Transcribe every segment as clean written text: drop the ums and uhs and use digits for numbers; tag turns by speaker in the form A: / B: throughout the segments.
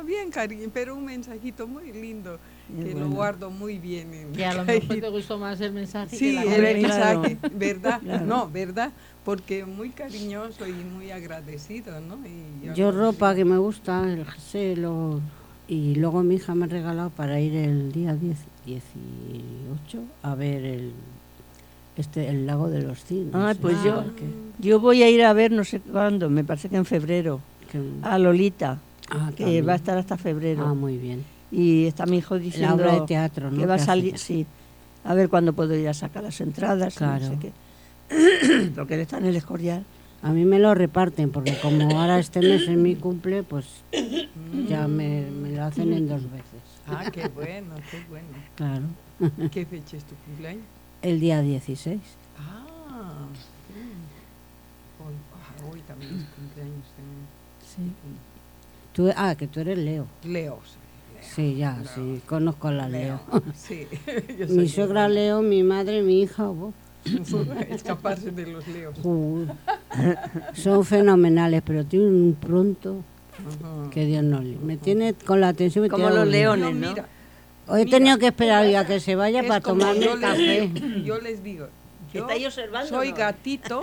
A: bien, cariño, pero un mensajito muy lindo, que
B: bueno.
A: lo guardo muy bien.
C: Que a lo mejor te gustó más el mensaje
A: Sí,
C: que la
A: el
C: letra.
A: mensaje,
B: Claro.
A: ¿verdad?
B: Claro.
A: No, ¿verdad? Porque muy cariñoso y muy agradecido, ¿no? Y
B: Yo
A: no
B: ropa
A: sé.
B: que me gusta, el jersey, y luego mi hija me ha regalado para ir el día 18 a ver el lago de los cisnes.
D: Ah, pues
B: el
D: yo-
B: parque.
D: Yo voy a ir a ver no sé cuándo, me parece que en febrero,
B: Que-
D: a Lolita,
B: ah,
D: que
B: también.
D: va a estar hasta febrero.
B: Ah, muy bien.
D: Y está mi hijo
B: La
D: diciendo
B: obra de teatro, ¿no?
D: que va a
B: que hace.
D: salir, sí, a ver cuándo puedo ir a sacar las entradas,
B: Claro.
D: no sé qué. Porque él está en el Escorial.
B: A mí me lo reparten, porque como ahora este mes es mi cumple, pues ya me lo hacen en 2 veces.
A: Ah, qué bueno, qué bueno.
B: Claro.
A: ¿Qué fecha es tu cumpleaños?
B: El día 16.
A: Ah, hoy también es cumpleaños
B: Sí. Que tú eres Leo.
A: de Leo.
B: Sí, ya,
A: Leo.
B: sí, conozco a la Leo.
A: Sí, yo soy
B: Mi suegra Leo, mi madre, mi hija.
A: escaparse de los leos.
B: Son fenomenales, pero tienen un pronto
A: Ajá.
B: que Dios no le. Me tiene con la atención. me
D: Como
B: tiene
D: los
B: aburrida.
D: leones,
A: No,
D: ¿no?
A: mira,
B: Hoy he tenido que esperar ya que se vaya
A: es
B: para
A: como
B: tomarme
A: yo
B: el
A: les
B: café.
A: digo- yo les digo, yo
D: ¿Estáis observando?
A: soy
D: no?
A: gatito,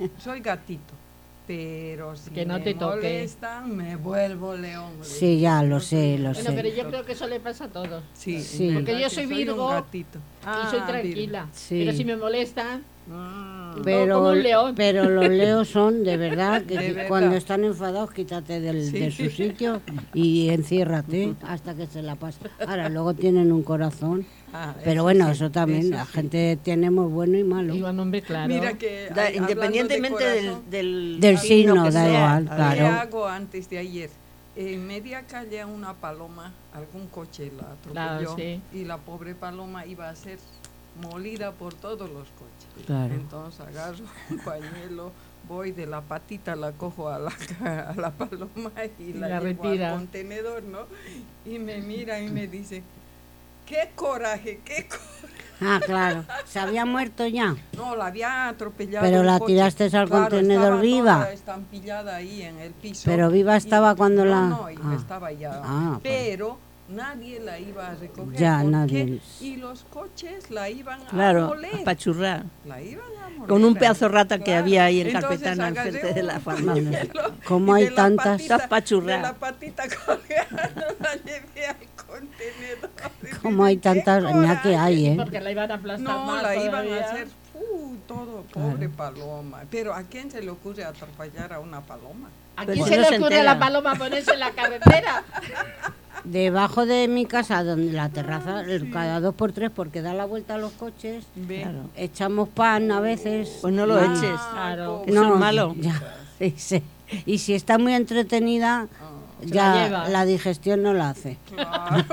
A: pero si
C: Que no
A: me
C: te toque.
A: molestan, me vuelvo león.
B: Sí, ya lo sé, lo
C: Bueno, pero
B: sé.
C: yo creo que eso le pasa a todos.
A: Sí,
B: Sí.
A: ¿verdad
C: Porque yo
A: que
C: soy
A: un
C: Virgo
A: gatito?
C: y soy
A: Ah,
C: tranquila.
B: Sí.
C: Pero si me molestan,
A: Ah,
C: como un león.
B: Pero los leos son de verdad que
A: De verdad.
B: cuando están enfadados quítate
A: Sí.
B: de su sitio y enciérrate hasta que se la pase. Ahora luego tienen un corazón, pero
A: eso
B: bueno,
A: sí,
B: eso también,
A: eso
B: la
A: sí.
B: gente tenemos bueno y malo.
C: digo, nombre claro.
A: Mira que
D: Da-
A: hablando de
D: independientemente
A: corazón,
B: Del signo,
D: que
B: da
D: sea.
B: igual,
A: ¿qué
B: claro.
A: hago antes de ayer? En media calle a una paloma, algún coche la atropelló
C: Claro, sí.
A: y la pobre paloma iba a ser molida por todos los coches.
B: Claro.
A: Entonces agarro un pañuelo, voy de la patita, la cojo a la paloma y
C: La
A: la llevo
C: retira.
A: al contenedor, ¿no? Y me mira y me dice, ¡qué coraje, qué coraje!
B: Ah, claro. ¿Se había muerto ya?
A: No, la había atropellado.
B: Pero
A: un
B: la
A: coche.
B: tiraste al
A: Claro,
B: contenedor
A: estaba
B: viva.
A: toda estampillada ahí en el piso.
B: Pero viva estaba cuando
A: no,
B: la...
A: No, hija,
B: Ah.
A: estaba ya.
B: Ah,
A: pero nadie la iba a recoger.
B: Ya,
A: ¿por
B: nadie.
A: qué? Y los coches la iban a
D: Claro,
A: moler.
D: a pachurrar.
A: La iban a moler.
D: Con un pedazo de rata que había ahí en
A: Entonces
D: Carpetana al
A: agarré
D: frente de la
A: un
D: farmacia.
A: pañuelo
B: Como
A: y
B: hay
A: de la
B: tantas-
A: patita-
D: Estás pachurrada.
A: De la patita colgada la llevé al contenedor.
B: Como hay
A: ¡Qué
B: tantas... Mira que
A: coraje!
B: hay, ¿eh?
C: Porque la iban a aplastar
A: No,
C: más
A: la iban
C: todavía.
A: a hacer todo, pobre paloma. Pero ¿a quién se le ocurre atropellar a una paloma?
C: ¿A
D: Pues
C: quién
D: si
C: se
D: no
C: le
D: se
C: ocurre a
D: entera.
C: la paloma ponerse en la carretera?
B: Debajo de mi casa, donde la terraza, cada 2 por 3 porque da la vuelta a los coches,
A: Ve.
D: Claro.
B: echamos pan a veces.
D: Pues no lo
B: Ah,
D: eches.
C: Claro.
A: pobre.
D: Eso es malo.
B: Ya, sí. Y si está muy entretenida,
C: Se la
B: ya
C: lleva.
B: la digestión no la hace.
A: Claro.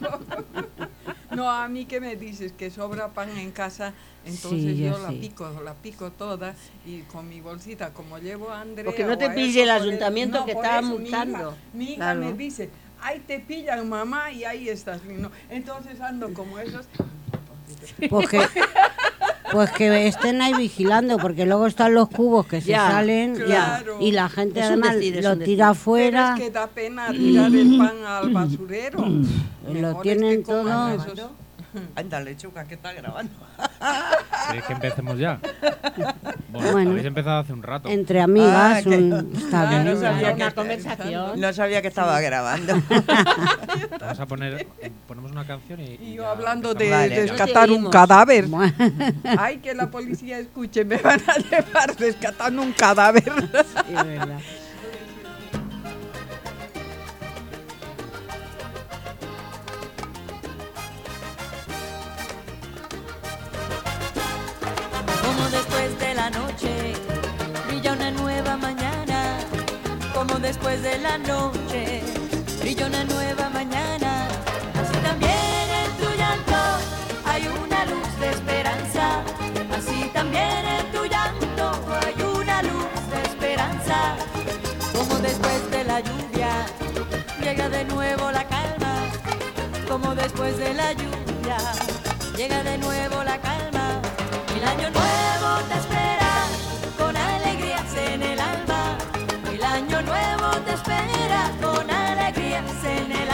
A: No, a mí que me dices que sobra pan en casa, entonces
B: Sí,
A: yo
B: yo
A: la
B: sí.
A: pico toda y con mi bolsita, como llevo a Andrea.
D: Porque no te
A: o a
D: pille
A: eso,
D: el
A: por
D: ayuntamiento
A: no,
D: que
A: por
D: está
A: eso,
D: multando.
A: Mi hija
D: Claro.
A: me dice, ahí te pillan mamá y ahí estás. No, entonces ando como esos.
B: Pues que estén ahí vigilando, porque luego están los cubos que se
D: Ya,
B: salen
A: claro.
B: y la gente
D: Es un
B: además
D: decir, es
B: lo
D: un decir.
B: tira
A: Pero
B: afuera.
A: es que da pena tirar el pan al basurero.
B: Lo
A: Mejor es
B: tienen
A: que coman
B: todo.
A: esos-
E: Anda, lechuga, que está grabando.
F: ¿Queréis que empecemos ya?
B: Bueno.
F: Habéis empezado hace un rato.
B: Entre amigas,
E: Ah, que-
B: está
A: Claro,
B: bien.
E: no sabía
C: Era
E: que-
C: una conversación.
E: No sabía que estaba grabando.
F: Vamos a poner, ponemos una canción y
A: Y yo
F: ya
A: hablando de
F: empezamos.
E: Vale.
A: rescatar
D: No
A: un
D: te oímos.
A: cadáver.
B: Bueno,
A: Ay, que la policía escuche, me van a llevar rescatando un cadáver.
B: sí, es verdad.
G: Como después de la noche brilla una nueva mañana, como después de la noche brilla una nueva mañana, así también en tu llanto hay una luz de esperanza, así también en tu llanto hay una luz de esperanza, como después de la lluvia llega de nuevo la calma, como después de la lluvia llega de nuevo la calma. El año nuevo te espera con alegrías en el alma. El año nuevo te espera con alegrías en el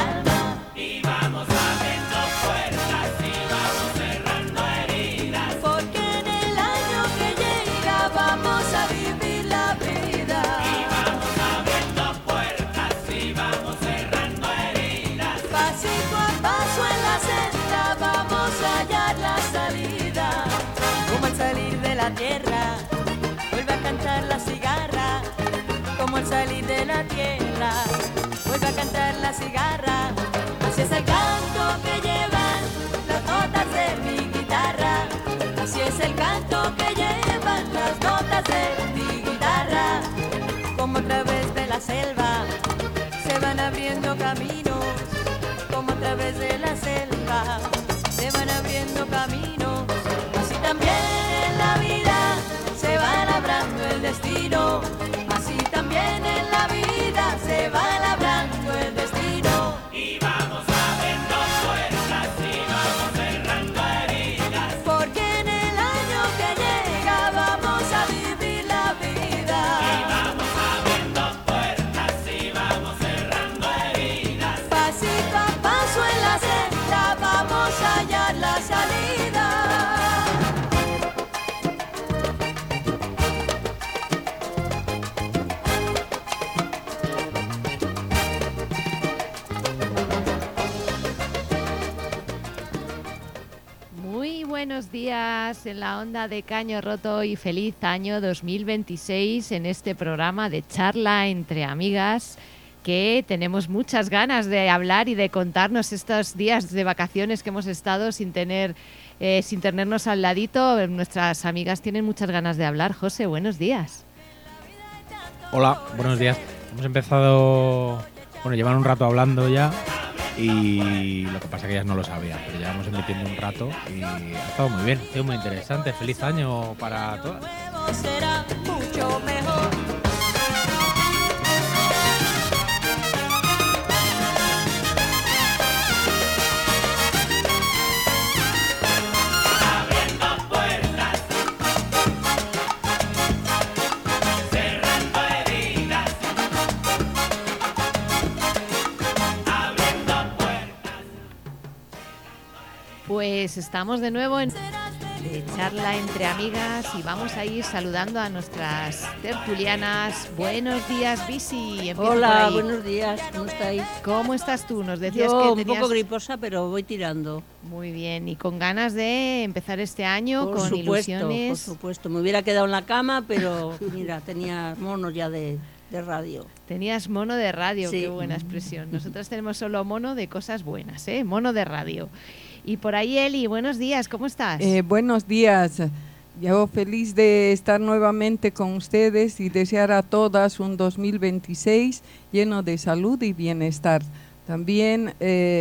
G: la tierra, vuelve a cantar la cigarra. Así es el canto que llevan las notas de mi guitarra. Así es el canto que llevan las notas de mi guitarra. Como a través de la selva se van abriendo caminos, como a través de la selva se van abriendo caminos. Así también en la vida se va labrando el destino. Así también en la vida se va labrando el destino. Y vamos abriendo puertas y vamos cerrando heridas, porque en el año que llega vamos a vivir la vida. Y vamos abriendo puertas y vamos cerrando heridas. Pasito a paso en la senda vamos a hallar la salida.
H: Muy buenos días en la onda de Caño Roto y feliz año 2026 en este programa de charla entre amigas, que tenemos muchas ganas de hablar y de contarnos estos días de vacaciones que hemos estado sin tenernos al ladito. Nuestras amigas tienen muchas ganas de hablar. José, buenos días.
F: Hola, buenos días. Hemos empezado, llevan un rato hablando ya y lo que pasa es que ellas no lo sabían, pero llevamos emitiendo un rato y ha estado muy bien, ha sido muy interesante. Feliz año para todas.
G: Será mucho mejor.
H: Pues estamos de nuevo en charla entre amigas y vamos a ir saludando a nuestras tertulianas. Buenos días, Bisi.
B: Hola, buenos días, ¿cómo estáis?
H: ¿Cómo estás tú? Nos decías
B: Yo
H: que
B: un poco griposa, pero voy tirando.
H: Muy bien, y con ganas de empezar este año
B: Por
H: con
B: supuesto,
H: ilusiones.
B: Por supuesto, me hubiera quedado en la cama, pero mira, tenía monos ya de radio.
H: Tenías mono de radio,
B: Sí.
H: Qué buena expresión. Nosotras tenemos solo mono de cosas buenas, ¿eh? Mono de radio. Y por ahí, Eli, buenos días, ¿cómo estás?
A: Buenos días. Yo feliz de estar nuevamente con ustedes y desear a todas un 2026 lleno de salud y bienestar. También,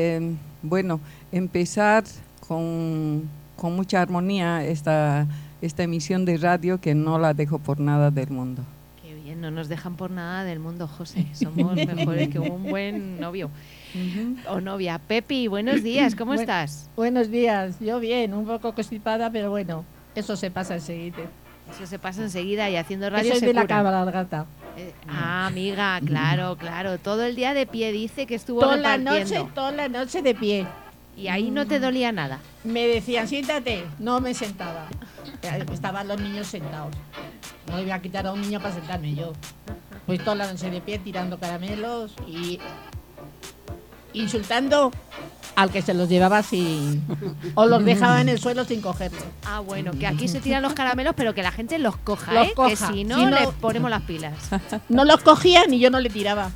A: empezar con mucha armonía esta emisión de radio que no la dejo por nada del mundo.
H: Qué bien, no nos dejan por nada del mundo, José. Somos mejores que un buen novio. O novia. Pepi, buenos días, ¿cómo estás?
C: Buenos días, yo bien, un poco constipada, pero bueno, eso se pasa enseguida.
H: Eso se pasa enseguida y haciendo radio
C: Eso es
H: se
C: de la
H: cura.
C: cabalgata.
H: Amiga, claro. Todo el día de pie, dice que estuvo
C: Toda
H: repartiendo.
C: la noche de pie.
H: Y ahí no te dolía nada.
C: Me decían, siéntate. No me sentaba. Estaban los niños sentados. No le voy a quitar a un niño para sentarme yo. Pues toda la noche de pie tirando caramelos y insultando al que se los llevaba sin... o los dejaba en el suelo sin cogerlos.
H: Ah, bueno, que aquí se tiran los caramelos, pero que la gente los coja,
C: Los
H: que
C: coja.
H: si no,
C: Si no-
H: le ponemos las pilas.
C: No los cogían y yo no le tiraba.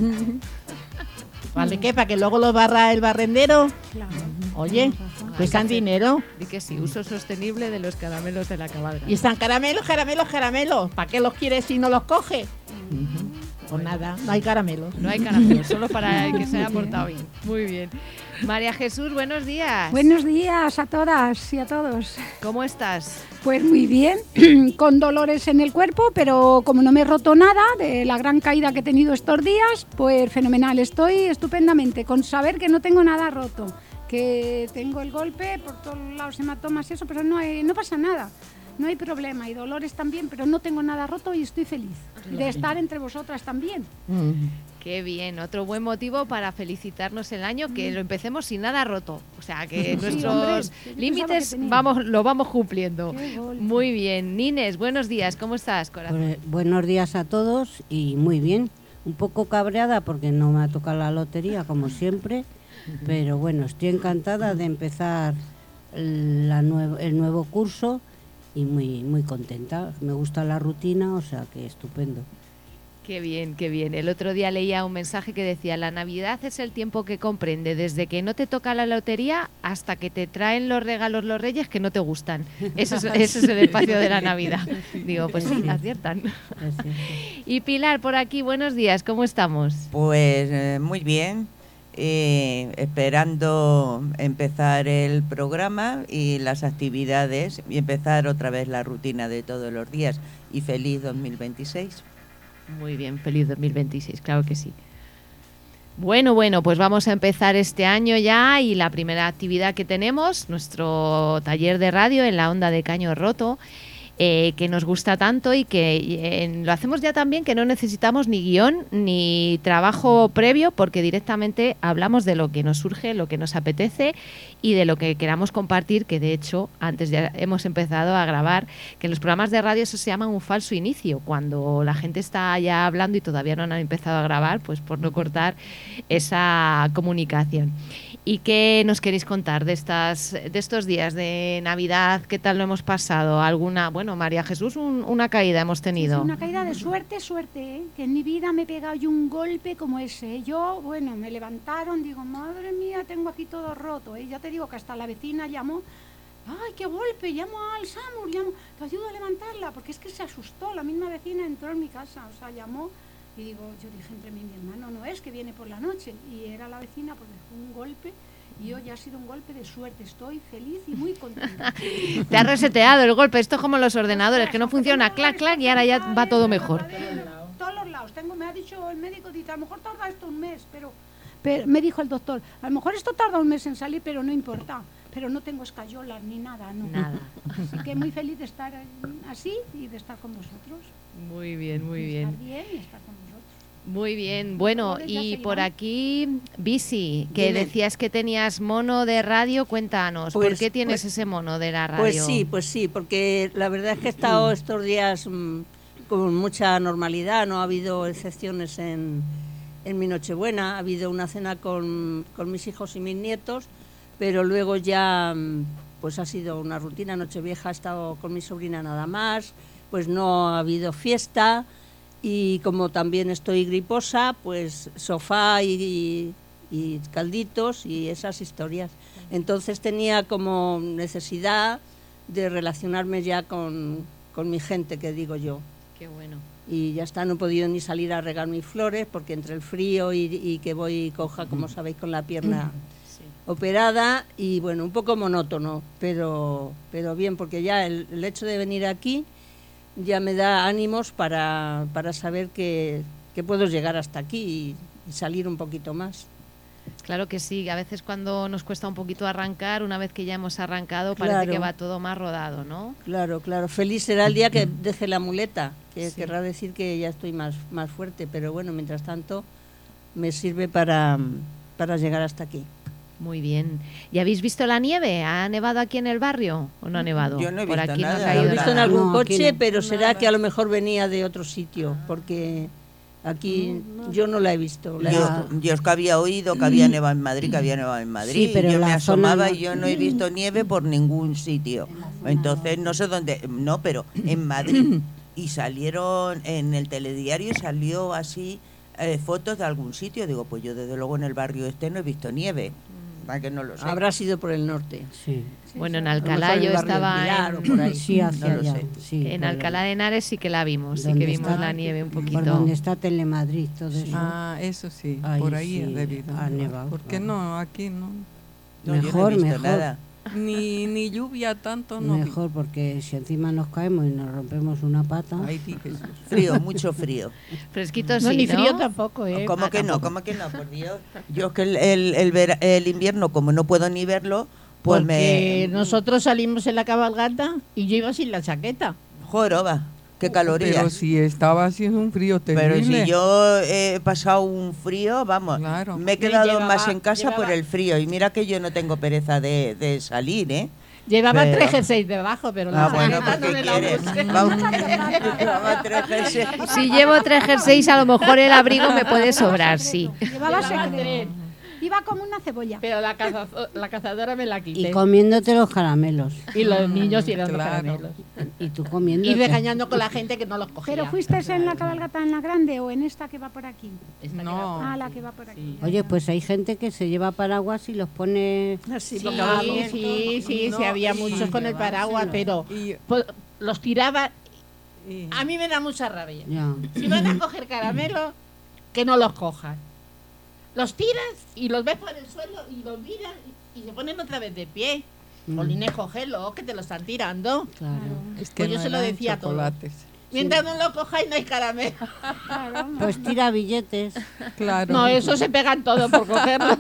C: ¿Vale qué? Para que luego los barra el barrendero. Oye, cuestan dinero.
H: Di que sí, uso sostenible de los caramelos de la cabalga.
C: Y están caramelos. ¿Para qué los quieres si no los coge? Pues nada, no hay caramelos.
H: No hay caramelos, solo para el que se haya portado bien. Muy bien. María Jesús, buenos días.
I: Buenos días a todas y a todos.
H: ¿Cómo estás?
I: Pues muy bien, con dolores en el cuerpo, pero como no me he roto nada de la gran caída que he tenido estos días, pues fenomenal, estoy estupendamente, con saber que no tengo nada roto, que tengo el golpe por todos lados, hematomas y eso, pero no pasa nada. No hay problema, y dolores también, pero no tengo nada roto y estoy feliz de estar entre vosotras también.
H: Qué bien, otro buen motivo para felicitarnos el año, que lo empecemos sin nada roto. O sea, que
I: Sí,
H: nuestros
I: hombre, yo
H: límites
I: pensaba que tenía.
H: lo vamos cumpliendo.
I: Qué golpe.
H: Muy bien. Nines, buenos días, ¿cómo estás, corazón?
B: Pues, buenos días a todos y muy bien. Un poco cabreada porque no me ha tocado la lotería como siempre, pero bueno, estoy encantada de empezar el nuevo curso y muy contenta. Me gusta la rutina, o sea que estupendo.
H: Qué bien, qué bien. El otro día leía un mensaje que decía: la Navidad es el tiempo que comprende desde que no te toca la lotería hasta que te traen los regalos los Reyes que no te gustan. Ese es el espacio de la Navidad. Digo, pues sí, aciertan. Y Pilar, por aquí, buenos días, ¿cómo estamos?
E: Pues muy bien, esperando empezar el programa y las actividades y empezar otra vez la rutina de todos los días. Y feliz 2026.
H: Muy bien, feliz 2026, claro que sí. Bueno, pues vamos a empezar este año ya, y la primera actividad que tenemos, nuestro taller de radio en la onda de Caño Roto, que nos gusta tanto y que lo hacemos ya tan bien que no necesitamos ni guión ni trabajo previo, porque directamente hablamos de lo que nos surge, lo que nos apetece y de lo que queramos compartir, que de hecho antes ya hemos empezado a grabar, que en los programas de radio eso se llama un falso inicio, cuando la gente está ya hablando y todavía no han empezado a grabar, pues por no cortar esa comunicación. ¿Y qué nos queréis contar de estos días de Navidad? ¿Qué tal lo hemos pasado? Bueno, María Jesús, una caída hemos tenido.
I: Sí, una caída de suerte, ¿eh? Que en mi vida me he pegado yo un golpe como ese. Yo, me levantaron, digo, madre mía, tengo aquí todo roto. Ya te digo que hasta la vecina llamó, ¡ay, qué golpe! Llamo al SAMUR, te ayudo a levantarla, porque es que se asustó. La misma vecina entró en mi casa, llamó. Y yo dije entre mí y mi hermano, no es que viene por la noche. Y era la vecina, pues dejó un golpe. Y hoy ha sido un golpe de suerte. Estoy feliz y muy contenta.
H: Te has reseteado el golpe. Esto es como los ordenadores, que no funciona, clac, clac, y ahora ya va todo mejor.
I: Todos los lados. Me ha dicho el médico, dice, a lo mejor tarda esto un mes, pero me dijo el doctor, a lo mejor esto tarda un mes en salir, pero no importa. Pero no tengo escayolas ni nada, no.
H: Nada.
I: Así que muy feliz de estar así y de estar con vosotros.
H: Muy bien, muy bien.
I: Estar bien y estar con vosotros.
H: Muy bien, bueno, y por aquí, Bisi, que decías que tenías mono de radio, cuéntanos, ¿por qué tienes ese mono de la radio?
D: Pues sí, porque la verdad es que he estado estos días con mucha normalidad, no ha habido excepciones en mi Nochebuena, ha habido una cena con mis hijos y mis nietos, pero luego ya pues ha sido una rutina. Nochevieja he estado con mi sobrina nada más, pues no ha habido fiesta. Y como también estoy griposa, pues sofá y calditos y esas historias. Entonces tenía como necesidad de relacionarme ya con mi gente, que digo yo.
H: Qué bueno.
D: Y ya está, no he podido ni salir a regar mis flores, porque entre el frío y que voy coja, como sabéis, con la pierna operada, y bueno, un poco monótono, pero bien, porque ya el hecho de venir aquí ya me da ánimos para saber que puedo llegar hasta aquí y salir un poquito más.
H: Claro que sí, a veces cuando nos cuesta un poquito arrancar, una vez que ya hemos arrancado, parece que va todo más rodado, ¿no?
D: Claro. Feliz será el día que deje la muleta, que querrá decir que ya estoy más fuerte, pero bueno, mientras tanto me sirve para llegar hasta aquí.
H: Muy bien. ¿Y habéis visto la nieve? ¿Ha nevado aquí en el barrio o no ha nevado?
E: Yo no he
H: Por
E: visto
H: aquí
E: nada.
H: No ha caído
D: Lo he visto en
H: nada.
D: algún coche,
B: no.
D: pero será que a lo mejor venía de otro sitio, porque aquí yo no la he visto.
E: Yo es que había oído que había nevado en Madrid,
B: Sí, pero
E: yo me
B: la zona
E: asomaba
B: no.
E: y yo no he visto nieve por ningún sitio. Entonces no sé dónde, no, pero en Madrid. Y salieron en el telediario, salió así fotos de algún sitio. Digo, pues yo desde luego en el barrio este no he visto nieve. Que no lo sé.
D: Habrá sido por el norte.
B: Sí.
H: Bueno, en Alcalá yo estaba
B: Sí, hacia
E: no lo
B: allá.
E: sé.
B: Sí,
H: en
B: por
H: Alcalá de Henares sí que la vimos, sí
B: ¿Dónde
H: que vimos
B: está?
H: la nieve un
B: Por
H: poquito.
B: donde está Telemadrid, todo eso.
A: Eso sí,
B: Ahí
A: por ahí
B: sí,
A: ha debido.
B: ha nevado,
A: ¿Por qué
B: claro.
A: no? Aquí no.
E: No, yo
B: Mejor,
E: no he visto
B: mejor.
E: nada.
A: Ni lluvia tanto, no.
B: Mejor, porque si encima nos caemos y nos rompemos una pata.
A: Ay, sí, Jesús.
E: Frío, mucho frío.
H: Fresquito
C: No,
H: sí,
C: ni
H: ¿no?
C: frío tampoco,
E: ¿Cómo que no? Por Dios. Yo es que el invierno, como no puedo ni verlo, pues
C: porque nosotros salimos en la cabalgata y yo iba sin la chaqueta.
E: Joroba, qué calorías.
A: Pero si estaba haciendo un frío
E: Pero
A: terrible.
E: si yo he pasado un frío, vamos,
A: Claro.
E: me he quedado
C: Llevaba-
E: más en casa por
C: llevaba-
E: el frío. Y mira que yo no tengo pereza de salir, ¿eh?
C: Llevaba
E: Pero-
C: 3 jerseys debajo, pero la
E: Bueno,
C: chaqueta
E: pues
C: no
E: ¿qué
C: me la
E: quieres?
C: puse.
E: Llevaba 3 jerseys.
H: Si llevo 3 jerseys, a lo mejor el abrigo me puede sobrar, sí.
I: Llevaba
C: Llevaba
I: secreto.
C: 3.
I: Iba como una cebolla.
C: Pero la cazadora me la quité.
B: Y comiéndote los caramelos.
C: Y los niños tirando
A: Claro.
C: caramelos.
B: Y tú comiéndote.
C: Y regañando con la gente que no los cogía.
I: ¿Pero fuiste en la cabalgata en la grande o en esta que va por aquí?
C: Esta que
A: No.
C: va por
I: Ah,
C: aquí.
I: la que va por aquí.
C: Sí.
B: Oye, pues hay gente que se lleva paraguas y los pone...
D: Así,
C: Sí,
D: boca abajo.
C: sí,
A: No,
C: sí, había
A: y-
C: muchos con el paraguas, pero
A: Y,
C: pues, los tiraba.
A: y-
C: A mí me da mucha rabia.
B: Ya.
C: Si van a coger caramelos, que no los cojan. Los tiras y los ves por el suelo y los miras y se ponen otra vez de pie. Polines, cógelo, que te lo están tirando.
B: Claro.
A: es que
C: Pues yo
A: no
C: se lo
A: eran
C: decía a todos.
A: chocolates.
C: Mientras no lo cojáis, no hay caramelo.
I: Claro.
B: Pues tira billetes.
A: Claro.
C: No, eso se pegan todo por cogerlo.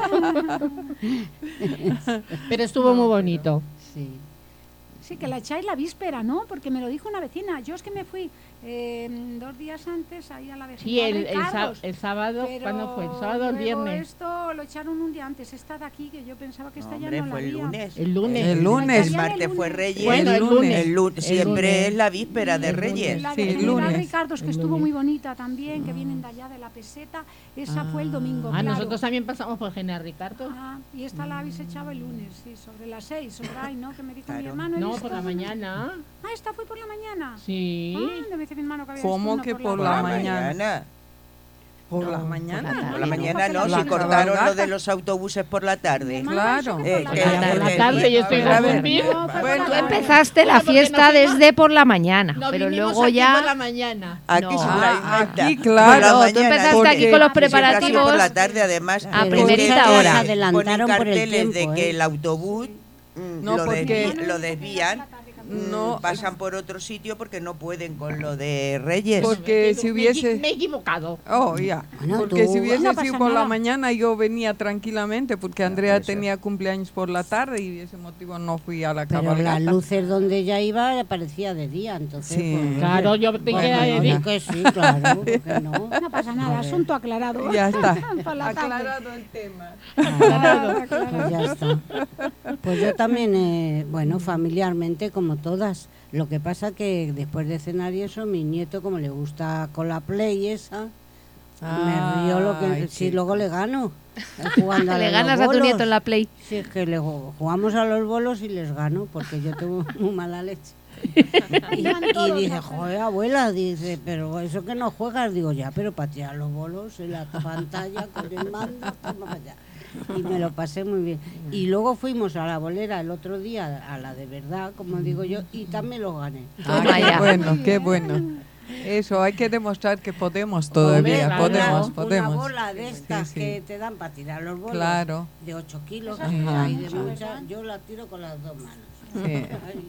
C: Pero estuvo muy bonito.
B: Sí.
I: Sí, que la echáis la víspera, ¿no? Porque me lo dijo una vecina. Yo es que me fui 2 días antes ahí a la vecina.
C: Sí, el sábado, ¿cuándo fue? ¿El sábado o el viernes?
I: Esto lo echaron un día antes. Esta de aquí, que yo pensaba que esta
E: Hombre,
I: ya no
E: fue
I: la
E: el
I: había.
E: lunes.
C: El lunes.
A: El lunes.
E: El martes fue Reyes.
C: Bueno, el lunes.
E: El lunes. Siempre
C: lunes.
E: es la víspera de
C: El lunes.
E: Reyes.
I: La
A: Sí,
I: de
A: el
I: General
A: lunes.
I: Ricardos, que
C: El
I: estuvo
C: lunes.
I: muy bonita también, que vienen de allá de la peseta. Esa fue el domingo.
C: Ah,
I: claro.
C: nosotros también pasamos por General Ricardo.
I: Ah, y esta la habéis echado el lunes, sí, sobre las 6, sobre ahí, ¿no? Que me dijo mi
E: Claro.
I: hermano. he
C: No,
I: visto
C: por la
I: una-
C: mañana.
I: Ah, esta fue por la mañana.
C: Sí.
I: Ah, me dice mi hermano que había
A: ¿Cómo
I: visto una
A: que por
E: Por
A: la
E: la
A: mañana?
E: mañana.
A: Por la
C: No,
A: mañana.
C: por la
E: Por la
I: Ay,
E: mañana
I: dijo
E: no,
I: que
E: si
I: la
E: cortaron lo
A: cabalgata.
E: de los autobuses por la
I: Mi
E: tarde.
I: hermano ha dicho
A: Claro.
I: que por la
E: Que-
I: tarde.
C: Por la
E: que-
C: tarde yo estoy
A: a ver, a ver.
C: confundido.
I: No, fue por
A: Bueno,
I: la
H: Tú
I: tarde.
H: empezaste la
C: porque
H: fiesta
C: nos fuimos-
H: desde por la mañana,
C: No,
H: pero
C: vinimos
H: luego
C: aquí
H: ya...
C: por la mañana.
E: Aquí
H: No.
E: se la
A: Ah,
E: inventa.
A: aquí,
E: Por
A: claro.
E: la
H: Tú
E: mañana,
H: empezaste
E: porque
H: aquí con los
E: siempre ha sido
H: preparativos
E: por la tarde, además.
H: a
E: porque
H: primerita
E: siempre
H: hora.
B: Se adelantaron
E: ponen
B: por el
E: carteles
B: tiempo,
E: de que
B: ¿eh?
E: el autobús
A: No, porque-
E: lo desvían.
A: No.
E: Pasan por otro sitio porque no pueden con lo de Reyes.
A: Porque si hubiese...
C: Me he equivocado.
A: Oh, ya.
B: Bueno,
A: Porque
B: tú-
A: si hubiese
I: No
A: sido
I: pasa
A: por la
I: nada.
A: mañana yo venía tranquilamente porque Andrea
E: por eso.
A: tenía cumpleaños por la tarde y ese motivo no fui a la
B: Pero
A: cabalgata.
B: las luces donde ella iba parecía de día, entonces...
A: Sí.
B: pues,
C: Claro, yo pensé que
A: Bueno,
C: era de
A: no,
C: día.
A: ya.
B: que sí, claro, ¿por qué no?
I: No pasa nada, asunto aclarado.
A: Ya está.
I: Por la tarde.
A: Aclarado el tema.
B: Claro, pues ya está. Pues yo también, bueno, familiarmente como todas. Lo que pasa que después de cenar y eso, mi nieto, como le gusta con la Play esa, me río lo que...
A: Ay,
B: Si
A: sí.
B: luego le gano. Jugando a
H: Le
B: los
H: ganas a tu
B: bolos.
H: nieto en la Play.
B: Sí, es que jugamos a los bolos y les gano, porque yo tengo muy mala leche. Y dije, joder, abuela, dice, pero eso que no juegas, digo, ya, pero para tirar los bolos en la pantalla con el mando, toma para allá. Y me lo pasé muy bien. Y luego fuimos a la bolera el otro día, a la de verdad, como digo yo, y también lo gané.
H: Toma
A: Qué
H: ya.
A: bueno, qué bueno. Eso, hay que demostrar que podemos todavía,
C: claro.
A: podemos,
B: Una
A: podemos.
B: bola de estas
A: Sí, sí.
B: que te dan para tirar los bolos,
A: Claro.
B: de 8 kilos,
A: Ajá.
B: que hay de mucha, yo la tiro con las dos manos.
A: Sí.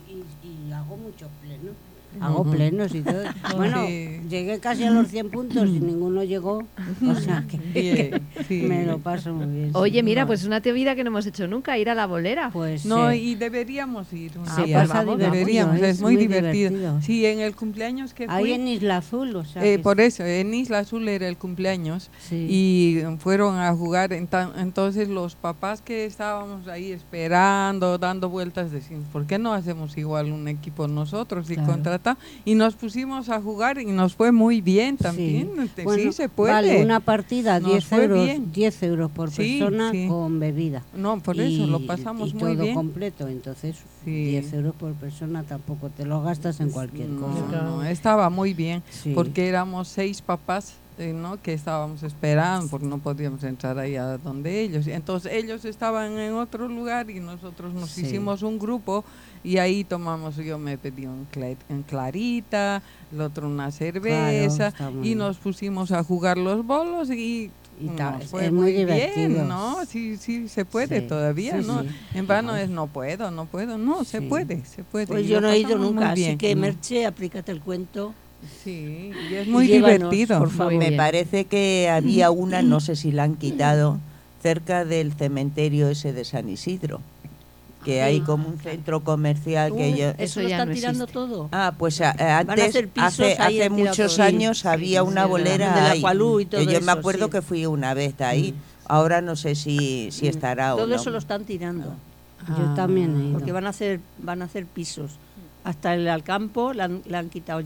B: Y hago muchos plenos. Hago
A: Ujú.
B: plenos y todo. Bueno,
A: Sí.
B: llegué casi a los 100 puntos y ninguno llegó. O sea que
A: Bien, sí.
B: me lo paso muy bien.
H: Oye,
B: sí.
H: mira, pues una actividad que no hemos hecho nunca, ir a la bolera.
B: Pues
A: No,
B: sí.
A: y deberíamos ir un
B: Se
A: día.
B: pasa
A: Vamos,
B: divertido,
A: deberíamos, es muy divertido.
B: divertido.
A: Sí, en el cumpleaños que
B: Ahí
A: fui,
B: en Isla Azul, o sea. que
A: por eso, en Isla Azul era el cumpleaños
B: sí.
A: y fueron a jugar, entonces los papás que estábamos ahí esperando, dando vueltas, decían, ¿por qué no hacemos igual un equipo nosotros y
B: Claro.
A: contratamos? Y nos pusimos a jugar y nos fue muy bien también, sí,
B: Bueno,
A: se puede.
B: Vale, una partida,
A: Nos
B: 10
A: fue
B: euros,
A: bien.
B: 10 euros por
A: Sí,
B: persona
A: sí.
B: con bebida.
A: No, por eso lo pasamos
B: y
A: muy
B: todo
A: bien.
B: completo, entonces
A: Sí.
B: 10 euros por persona tampoco te lo gastas en cualquier
A: No,
B: cosa.
A: no, estaba muy bien,
B: Sí.
A: porque éramos 6 papás, ¿no? Que estábamos esperando, porque no podíamos entrar ahí a donde ellos. Entonces ellos estaban en otro lugar y nosotros nos
B: Sí.
A: hicimos un grupo y ahí tomamos, yo me pedí un clarita, el otro una cerveza
B: está muy
A: y
B: bien.
A: nos pusimos a jugar los bolos y nos fue
B: es muy
A: bien,
B: divertido.
A: ¿no? Sí, sí, se puede
B: Sí,
A: todavía,
B: sí,
A: ¿no?
B: sí.
A: En vano es no puedo, no, se
B: Sí.
A: puede, se puede.
D: Pues
A: y
D: yo
A: lo
D: no he ido
A: pasamos muy
D: nunca, así
A: bien.
D: que
A: No.
D: Merche, aplícate el cuento.
A: Sí, y es muy
D: llévanos,
A: divertido.
D: por favor.
E: Me
H: bien.
E: parece que había una, no sé si la han quitado, cerca del cementerio ese de San Isidro, que hay como un centro comercial que yo...
H: Eso
D: Eso lo
H: ya
D: están
H: no
D: tirando
H: existe.
D: todo.
E: Ah, pues
D: a
E: antes,
D: hacer pisos
E: hace,
D: ahí
E: hace
D: en Tirato.
E: muchos
D: Sí,
E: años
D: sí,
E: había
D: sí,
E: una
D: sí,
E: bolera
D: de la
E: ahí.
D: Cualú y todo
E: Yo me
D: eso,
E: acuerdo
D: sí.
E: que fui una vez ahí. Ahora no sé si estará o
D: Todo
E: no.
D: eso lo están tirando,
B: Yo también he ido.
D: porque van a hacer pisos. Hasta el Alcampo la han quitado ya.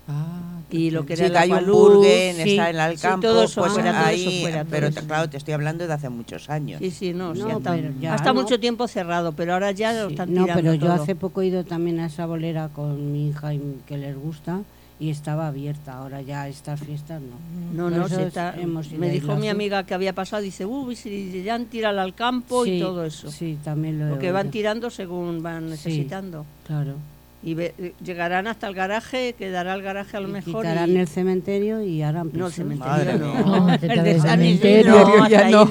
D: y lo que
E: Sí,
D: era
E: que hay un
D: Aqualuz,
E: Burgen,
B: sí,
E: está en el
D: sí,
E: campo,
D: todo eso
E: pues
D: fuera, todo
E: ahí,
D: eso fuera, todo
E: pero
D: eso.
E: claro, te estoy hablando de hace muchos años.
D: Sí, sí, no, sí,
B: No,
D: hasta,
B: pero ya
D: hasta
B: no.
D: mucho tiempo cerrado, pero ahora ya lo
B: Sí,
D: están
B: no,
D: tirando
B: pero yo
D: todo.
B: hace poco he ido también a esa bolera con mi hija que les gusta y estaba abierta. Ahora ya estas fiestas no.
D: No,
B: Por
D: sí
B: eso
D: está,
B: hemos ido
D: me
B: a
D: dijo
B: Isla
D: mi
B: Azul.
D: amiga que había pasado, dice, si ya han tirado al campo y
B: Sí,
D: todo eso.
B: Sí, también lo he
D: Porque van
B: oído.
D: tirando según van necesitando.
B: Claro.
D: Y llegarán hasta el garaje, quedará el garaje a lo
B: Y
D: mejor.
B: quitarán el cementerio y harán
D: No, el
B: pisos.
D: cementerio
E: Madre
D: no.
E: mía.
D: El de San
H: cementerio
D: Isidro,
A: ya
D: hasta ahí
A: no.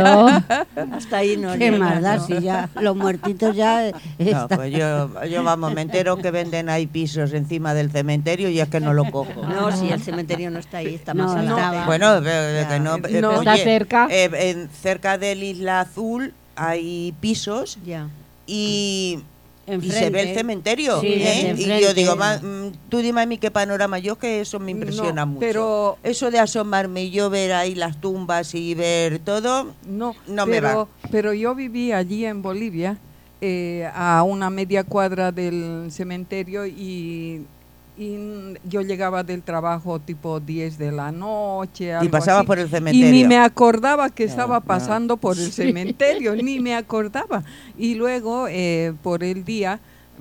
D: no. Hasta ahí no.
B: Qué
D: llega,
B: más da
D: no.
B: si ya los muertitos ya
E: No,
B: están.
E: pues yo vamos, me entero que venden ahí pisos encima del cementerio y es que no lo cojo.
D: No, si el cementerio no está ahí, está
B: No,
D: más allá.
B: estaba.
E: Bueno, pero que no,
A: No.
H: Está cerca.
E: cerca del Isla Azul hay pisos
D: Ya.
E: y se
B: Enfrente.
E: ve el cementerio.
B: Sí,
E: ¿eh?
B: desde
E: Y yo
B: enfrente.
E: digo, tú dime a mí qué panorama, yo que eso me impresiona
A: No,
E: mucho.
A: pero-
E: eso de asomarme y yo ver ahí las tumbas y ver todo,
A: No,
E: no me va.
A: pero yo viví allí en Bolivia, a una media cuadra del cementerio y yo llegaba del trabajo tipo 10 de la noche.
E: Y
A: algo
E: pasaba
A: así,
E: por el
A: y
E: cementerio.
A: ni me acordaba que estaba
E: no.
A: pasando por el cementerio, ni me acordaba. Y luego por el día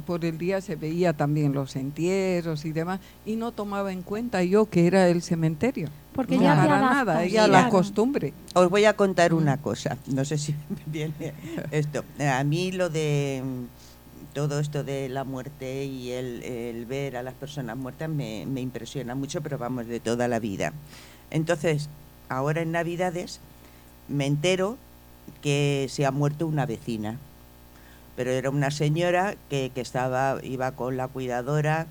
A: se veía también los entierros y demás, y no tomaba en cuenta yo que era el cementerio.
I: Porque
A: No,
I: ya te
A: para
I: adaptas,
A: nada, ya la
I: claro.
A: costumbre.
E: Os voy a contar una cosa, no sé si me viene esto. A mí lo de todo esto de la muerte y el ver a las personas muertas me impresiona mucho, pero vamos, de toda la vida. Entonces, ahora en Navidades me entero que se ha muerto una vecina, pero era una señora que iba con la cuidadora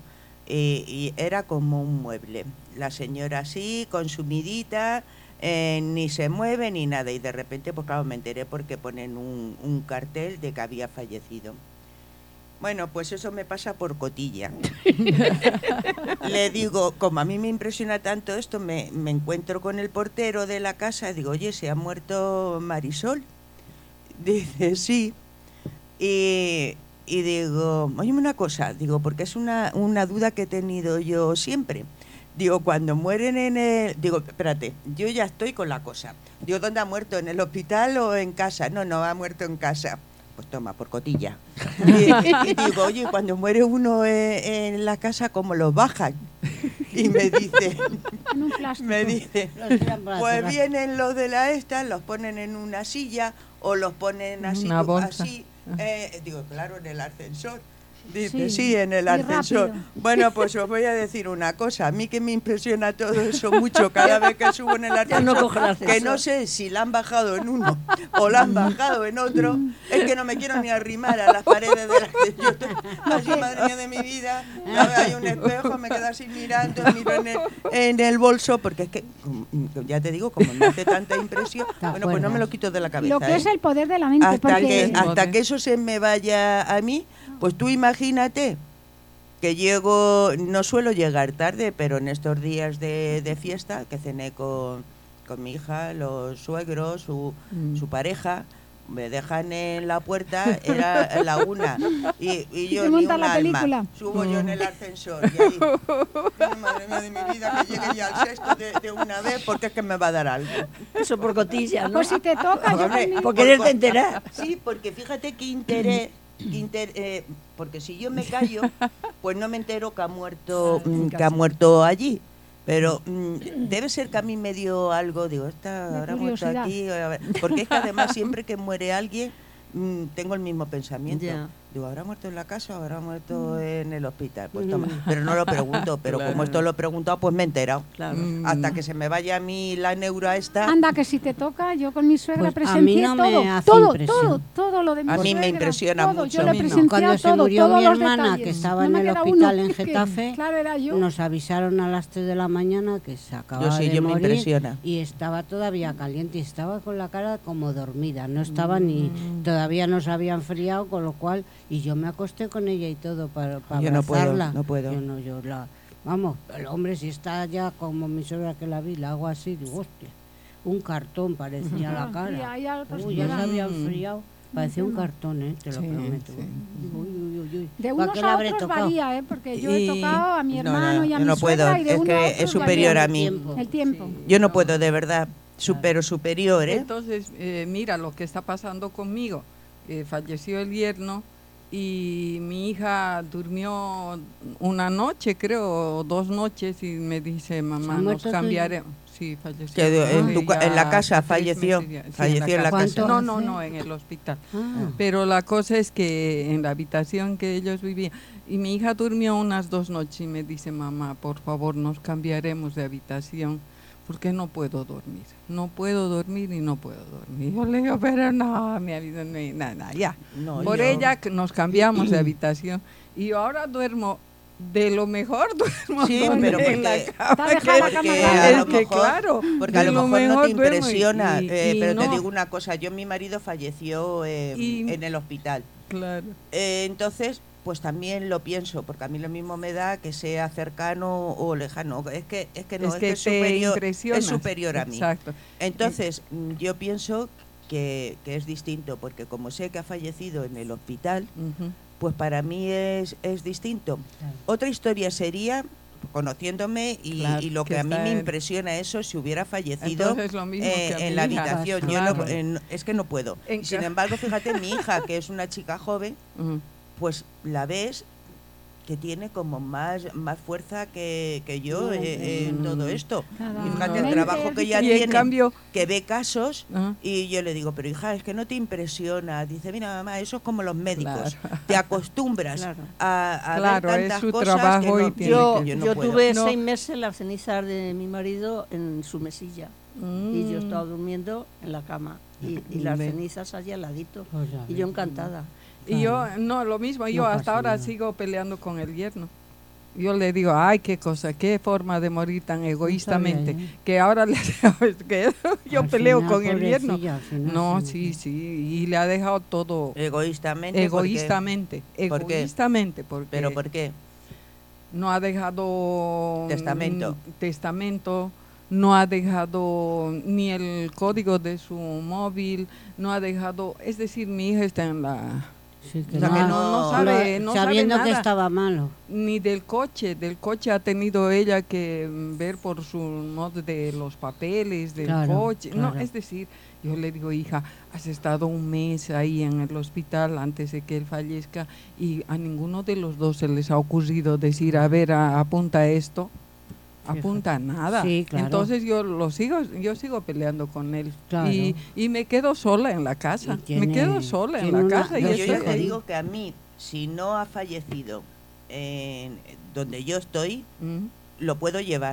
E: y era como un mueble. La señora así, consumidita, ni se mueve ni nada, y de repente, pues claro, me enteré porque ponen un cartel de que había fallecido. Bueno, pues eso me pasa por cotilla. Le digo, como a mí me impresiona tanto esto, me encuentro con el portero de la casa y digo, oye, ¿se ha muerto Marisol? Dice, sí. Y digo, oye, una cosa, digo, porque es una duda que he tenido yo siempre. Digo, cuando mueren en el... Digo, espérate, yo ya estoy con la cosa. Digo, ¿dónde ha muerto? ¿En el hospital o en casa? No, ha muerto en casa. Pues toma, por cotilla. Y digo, oye, cuando muere uno en la casa, ¿cómo los bajan? Y me dice,
I: En un plástico.
E: pues vienen los de la esta, los ponen en una silla o los ponen así,
A: Una bolsa.
E: así. Digo, claro, en el ascensor. Dice,
I: Sí,
E: sí, en el
I: y
E: ascensor.
I: rápido.
E: Bueno, pues os voy a decir una cosa. A mí que me impresiona todo eso mucho cada vez que subo en el ascensor,
D: no cojo el ascensor.
E: que no sé si la han bajado en uno o la han bajado en otro, es que no me quiero ni arrimar a las paredes del ascensor. Así, madre mía de mi vida, hay un espejo, me quedo así mirando, miro en el bolso, porque es que, ya te digo, como me hace tanta impresión,
B: ¿Te
E: bueno, pues no me lo
B: acuerdas?
E: quito de la cabeza.
I: Lo que es el poder de la mente.
E: Hasta que eso se me vaya a mí, pues tú imagínate que no suelo llegar tarde, pero en estos días de fiesta, que cené con mi hija, los suegros, su pareja, me dejan en la puerta, era la 1, y yo
I: te
E: ni
I: monta
E: un
I: la
E: alma.
I: película.
E: Subo yo en el ascensor y ahí, ay, madre mía de mi vida, que llegue ya al sexto de una vez, porque es que me va a dar algo.
D: Eso por cotilla, ¿no?
I: Pues si te toca, yo
E: Hombre,
I: también.
D: Por quererte enterar.
E: Sí, porque fíjate qué interés, porque si yo me callo, pues no me entero que ha muerto allí. Pero debe ser que a mí me dio algo, digo, esta
I: De
E: habrá muerto
I: curiosidad.
E: aquí, a ver, porque es que además siempre que muere alguien tengo el mismo pensamiento.
D: Ya.
E: Digo, ¿habrá muerto en la casa o habrá muerto en el hospital? Pues toma, pero no lo pregunto, pero como esto lo he preguntado, pues me he enterado.
D: Claro.
E: Hasta que se me vaya a mí la neura esta.
I: Anda, que si te toca, yo con mi suegra
B: Pues a mí
I: presencié
B: no me
I: todo,
B: hace
I: todo,
B: impresión.
I: todo lo de mi
E: A mí me
I: suegra,
E: impresiona
I: todo,
E: mucho.
I: Yo lo he
E: No,
I: presenciado
B: cuando se
I: todo,
B: murió
I: todos
B: mi
I: los
B: hermana,
I: detalles.
B: que estaba
I: No
B: en
I: me
B: el
I: queda
B: hospital
I: uno,
B: en
I: que,
B: Getafe,
I: claro, era yo.
B: nos avisaron a las 3 de la mañana que se acababa
E: Sí,
B: de
E: yo me
B: morir
E: impresiona.
B: y estaba todavía caliente y estaba con la cara como dormida, no estaba ni, todavía no se había enfriado, con lo cual, y yo me acosté con ella y todo para
E: Yo no puedo,
B: abrazarla.
E: no puedo.
B: Vamos, el hombre si está ya como mi suegra que la vi, la hago así, digo, hostia, un cartón parecía la
I: Y
B: cara.
I: ahí al
B: Uy, ya se
I: hospital.
B: había enfriado, parecía un cartón, te lo
A: Sí,
B: prometo.
A: sí.
B: Uy, uy, uy,
I: De
B: ¿Para
I: unos
B: qué le
I: a
B: habré
I: otros
B: tocado?
I: varía, porque yo he
A: Y-
I: tocado a mi
E: No,
I: hermano y a
E: yo
I: mi
E: no puedo,
I: suegra y de
E: es
I: uno
E: que
I: a
E: es
I: otros
E: superior
I: varía
E: a mí.
I: el tiempo.
E: Yo no puedo, de verdad. Pero superior, ¿eh?
A: Entonces, mira lo que está pasando conmigo. Falleció el yerno y mi hija durmió una noche, creo, o 2 noches, y me dice, mamá, nos
B: muerto tu
A: cambiaremos. Sí, falleció.
E: Que en
A: hace
E: tu ca- en la
A: ya
E: casa
A: 3
E: falleció.
A: meses ya. Sí,
E: Falleció en la
B: casa.
A: No,
B: ¿Cuánto
A: no,
B: hace?
A: no, en el hospital.
B: Ah,
A: Pero la cosa es que en la habitación que ellos vivían, y mi hija durmió unas 2 noches y me dice, mamá, por favor, nos cambiaremos de habitación porque no puedo dormir. No puedo dormir y no puedo dormir. Yo le digo, pero no, mi vida, no, nada, ya.
E: No,
A: Por
E: yo-
A: ella nos cambiamos de habitación y yo ahora duermo de lo mejor, duermo
E: Sí,
A: donde
E: pero
A: en la
E: porque-
A: cama.
I: Está dejada la
E: Porque
I: cama
E: a
I: grande.
A: Es
E: lo
A: que
E: mejor-
A: claro,
E: Porque a
A: de
E: lo mejor no
A: mejor
E: te
A: duermo
E: impresiona,
A: y
E: pero te
A: no,
E: digo una cosa, yo mi marido falleció
A: Y-
E: en el hospital.
A: claro.
E: Entonces, pues también lo pienso, porque a mí lo mismo me da que sea cercano o lejano. Es que no, es que
A: te
E: es superior,
A: impresionas.
E: es superior a mí.
A: Exacto.
E: Entonces, yo pienso que es distinto, porque como sé que ha fallecido en el hospital,
A: Ujú.
E: pues para mí es distinto.
B: Claro.
E: Otra historia sería, conociéndome, y,
A: Claro,
E: y lo
A: que
E: que a mí
A: está
E: me
A: en-
E: impresiona eso, si hubiera fallecido
A: Entonces lo mismo que a mi
E: en la
A: hija.
E: habitación.
A: Claro.
E: Es que no puedo.
A: En
E: Sin
A: ca-
E: embargo, fíjate, mi hija, que es una chica joven,
A: Ujú.
E: pues la ves que tiene como más fuerza que yo
B: No,
E: en todo esto.
I: Cada
E: Y fíjate
A: mente
E: el trabajo que ella
A: Y en
E: tiene,
A: cambio,
E: que ve casos,
A: ajá,
E: y yo le digo, pero hija, es que no te impresiona. Dice, mira, mamá, eso es como los médicos.
A: Claro.
E: Te acostumbras
D: Claro.
E: a
A: Claro,
E: ver
A: es
E: tantas
A: su
E: cosas
A: trabajo
E: que
A: y
E: no,
A: tiene
D: Yo,
E: que no
D: yo
E: puedo.
D: tuve
A: No.
D: 6 meses las cenizas de mi marido en su mesilla y yo estaba durmiendo en la cama y las
A: Ve.
D: cenizas allí al ladito
B: pues ya
D: y yo
B: ves.
D: encantada.
A: Y yo, no, lo mismo, yo
B: No
A: hasta
B: pasa
A: ahora
B: nada.
A: sigo peleando con el yerno. Yo le digo, ay, qué cosa, qué forma de morir tan egoístamente,
B: bien.
A: que ahora le que yo
B: Al
A: peleo
B: final,
A: con el yerno.
B: pobrecilla, al final,
A: No,
B: sí.
A: sí, y le ha dejado todo
E: Egoístamente.
A: egoístamente,
E: ¿Por qué?
A: egoístamente, porque
E: ¿Pero por qué?
A: no ha dejado
E: Testamento.
A: testamento, no ha dejado ni el código de su móvil, no ha dejado, es decir, mi hija está en la
B: Sí,
A: O sea, que no sabe, no sabe
B: sabiendo que
A: nada.
B: estaba malo.
A: ni del coche ha tenido ella que ver por su modo de los papeles del
B: Claro,
A: coche. No,
B: claro.
A: es decir, yo le digo, hija, has estado un mes ahí en el hospital antes de que él fallezca y a ninguno de los dos se les ha ocurrido decir, a ver, apunta esto. Apunta nada.
B: Sí, claro.
A: Entonces yo sigo peleando con él
B: Claro.
A: y me quedo sola en la casa.
B: Y
A: Me
B: tiene-
A: quedo sola en
B: tiene
A: la
B: una-
A: casa y
B: no,
E: Yo ya
A: estoy
E: te
A: ahí.
E: digo que a mí, si no ha fallecido en donde yo estoy,
A: Mm.
E: lo puedo llevar.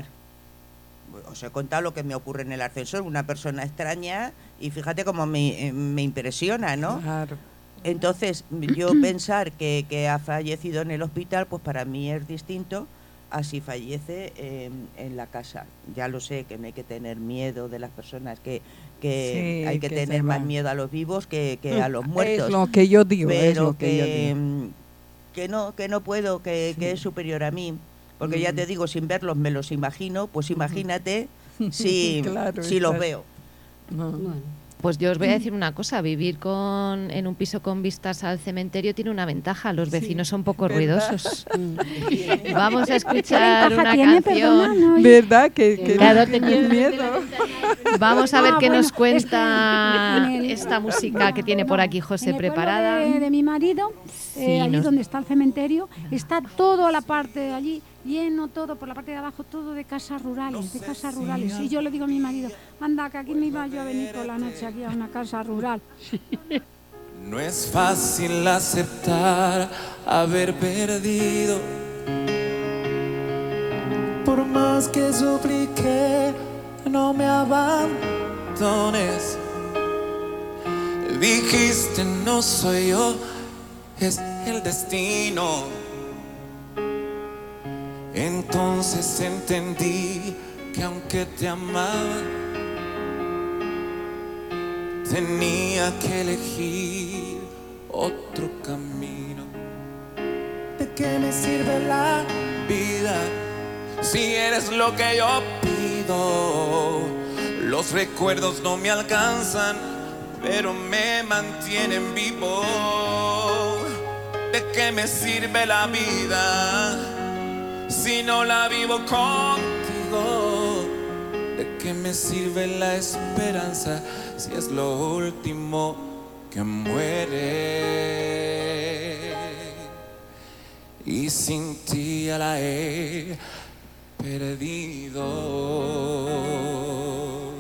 E: Os he contado lo que me ocurre en el ascensor, una persona extraña, y fíjate cómo me impresiona, ¿no?
A: Claro.
E: Entonces, yo pensar que ha fallecido en el hospital, pues para mí es distinto a si fallece en la casa. Ya lo sé, que no hay que tener miedo de las personas, que
A: Sí,
E: hay que
A: que se
E: tener más
A: van.
E: miedo a los vivos que a los muertos.
A: Es lo que yo digo, es
E: Pero
A: lo que yo digo.
E: que no puedo, que es superior a mí. Porque ya te digo, sin verlos me los imagino, pues imagínate si,
A: Claro,
E: si los
A: estás-
E: veo.
A: No.
B: Bueno,
H: Pues yo os voy a decir una cosa, vivir en un piso con vistas al cementerio tiene una ventaja, los vecinos son poco
A: ¿verdad?
H: ruidosos.
B: mm.
H: Vamos a
I: ¿Qué
H: escuchar
I: ventaja
H: una
I: tiene?
H: canción.
I: Perdona, no,
A: ¿Verdad? Que
H: Claro,
A: no tienes
H: tenía-
A: miedo.
H: Vamos a ver
I: Ah,
H: qué
I: bueno,
H: nos cuenta
I: es que en el-
H: esta música que tiene por aquí José
I: en el pueblo
H: preparada.
I: de mi marido,
H: Sí,
I: allí
H: nos-
I: donde está el cementerio, está toda la parte de allí, lleno todo, por la parte de abajo, todo de casas rurales, de casas rurales. Y yo le digo a mi marido, anda, que aquí me iba yo a venir por la noche aquí a una casa rural.
J: No es fácil aceptar haber perdido. Por más que supliqué, no me abandones. Dijiste no soy yo, es el destino. Entonces entendí que aunque te amaba, tenía que elegir otro camino. ¿De qué me sirve la vida si eres lo que yo pido? Los recuerdos no me alcanzan, pero me mantienen vivo. ¿De qué me sirve la vida si no la vivo contigo? ¿De qué me sirve la esperanza si es lo último que muere? Y sin ti ya la he perdido.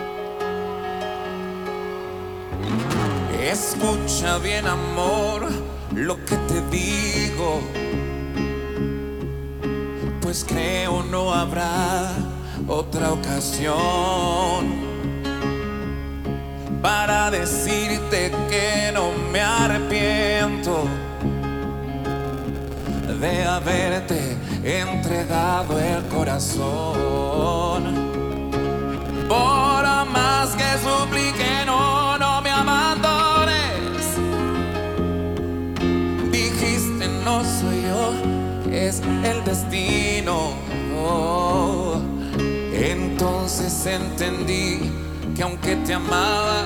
J: Escucha bien, amor, lo que te digo, pues creo no habrá otra ocasión para decirte que no me arrepiento de haberte entregado el corazón. Por más que suplique, no me abandones. Dijiste no soy yo, es el destino. Entonces entendí que aunque te amaba,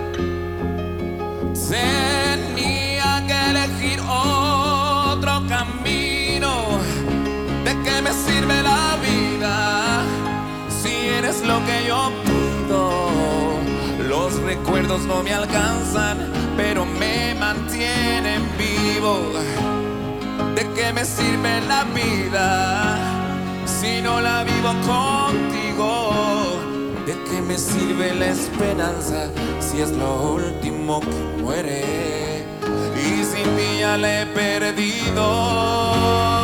J: tenía que elegir otro camino. ¿De qué me sirve la vida si eres lo que yo pido? Los recuerdos no me alcanzan, pero me mantienen vivo. ¿De qué me sirve la vida si no la vivo contigo? ¿De qué me sirve la esperanza si es lo último que muere? Y sin mí ya la he perdido.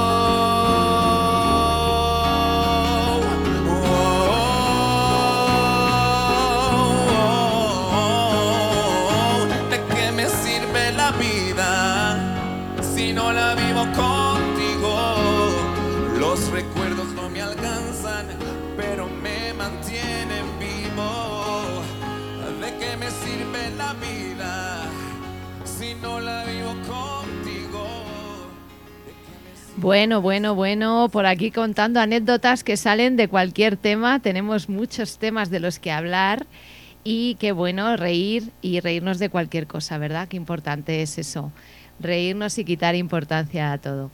J: No la vivo contigo. Los recuerdos no me alcanzan, pero me mantienen vivo. ¿De qué me sirve la vida si no la vivo contigo?
H: Bueno, por aquí contando anécdotas que salen de cualquier tema. Tenemos muchos temas de los que hablar y qué bueno reír y reírnos de cualquier cosa, ¿verdad? Qué importante es eso. Reírnos y quitar importancia a todo.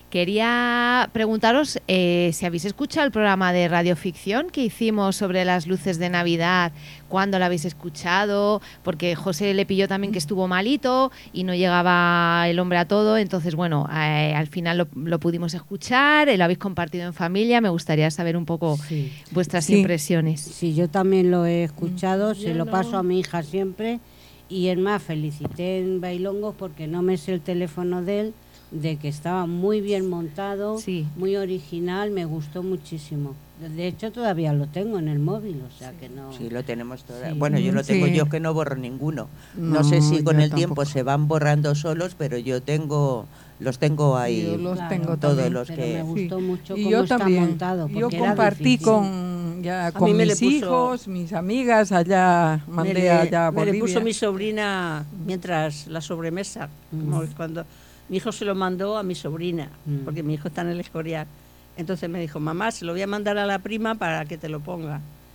H: Quería preguntaros si habéis escuchado el programa de radioficción que hicimos sobre las luces de Navidad, cuándo lo habéis escuchado, porque José le pilló también que estuvo malito y no llegaba el hombre a todo, entonces bueno, al final lo pudimos escuchar, lo habéis compartido en familia, me gustaría saber un poco vuestras impresiones.
B: Sí, yo también lo he escuchado, se lo paso a mi hija siempre. Y es más, felicité en Bailongos porque no me sé el teléfono de él, de que estaba muy bien montado, muy original, me gustó muchísimo. De hecho, todavía lo tengo en el móvil, o sea que no...
E: Sí, lo tenemos todavía. Bueno, yo lo tengo yo que no borro ninguno. No sé si con el tiempo se van borrando solos, pero yo los tengo ahí.
A: Yo los tengo
E: todos
A: también,
E: los
B: pero
E: que...
B: me gustó mucho
A: y
B: cómo
A: yo
B: está
A: también,
B: montado.
A: Yo
B: era
A: compartí
B: difícil.
A: con mis hijos, mis amigas, allá mandé allá a Bolivia.
D: Me le puso mi sobrina mientras la sobremesa, como cuando mi hijo se lo mandó a mi sobrina, porque mi hijo está en el Escorial. Entonces me dijo, mamá, se lo voy a mandar a la prima para que te lo ponga.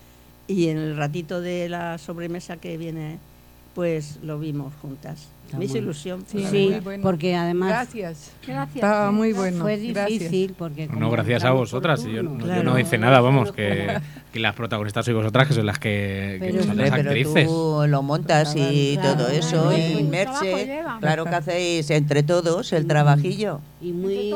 D: Y en el ratito de la sobremesa que viene, pues lo vimos juntas. Me hizo ilusión.
B: Sí, bueno. Porque además...
A: Gracias. Estaba muy bueno.
B: Fue difícil porque...
F: No, gracias a vosotras. Yo no hice nada, vamos, que las protagonistas sois vosotras, que son las que son las actrices.
E: Pero tú lo montas y todo eso, y Merche, claro que hacéis entre todos el trabajillo.
B: Y muy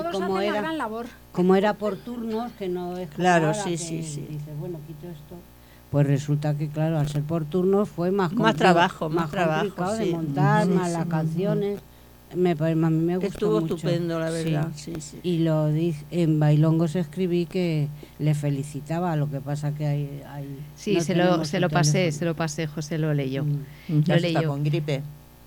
B: como era por turnos, que no es
D: claro, sí.
B: Dices, bueno, quito esto. Pues resulta que, claro, al ser por turnos fue más
D: trabajo,
B: más complicado de montar, más las canciones. A mí me gustó
D: Estuvo
B: mucho.
D: Estupendo, la verdad.
B: Sí. Y lo dije, en Bailongos escribí que le felicitaba, lo que pasa que hay
H: sí,
B: no
H: se lo pasé, José lo leyó.
E: Lo leyó. Con gripe.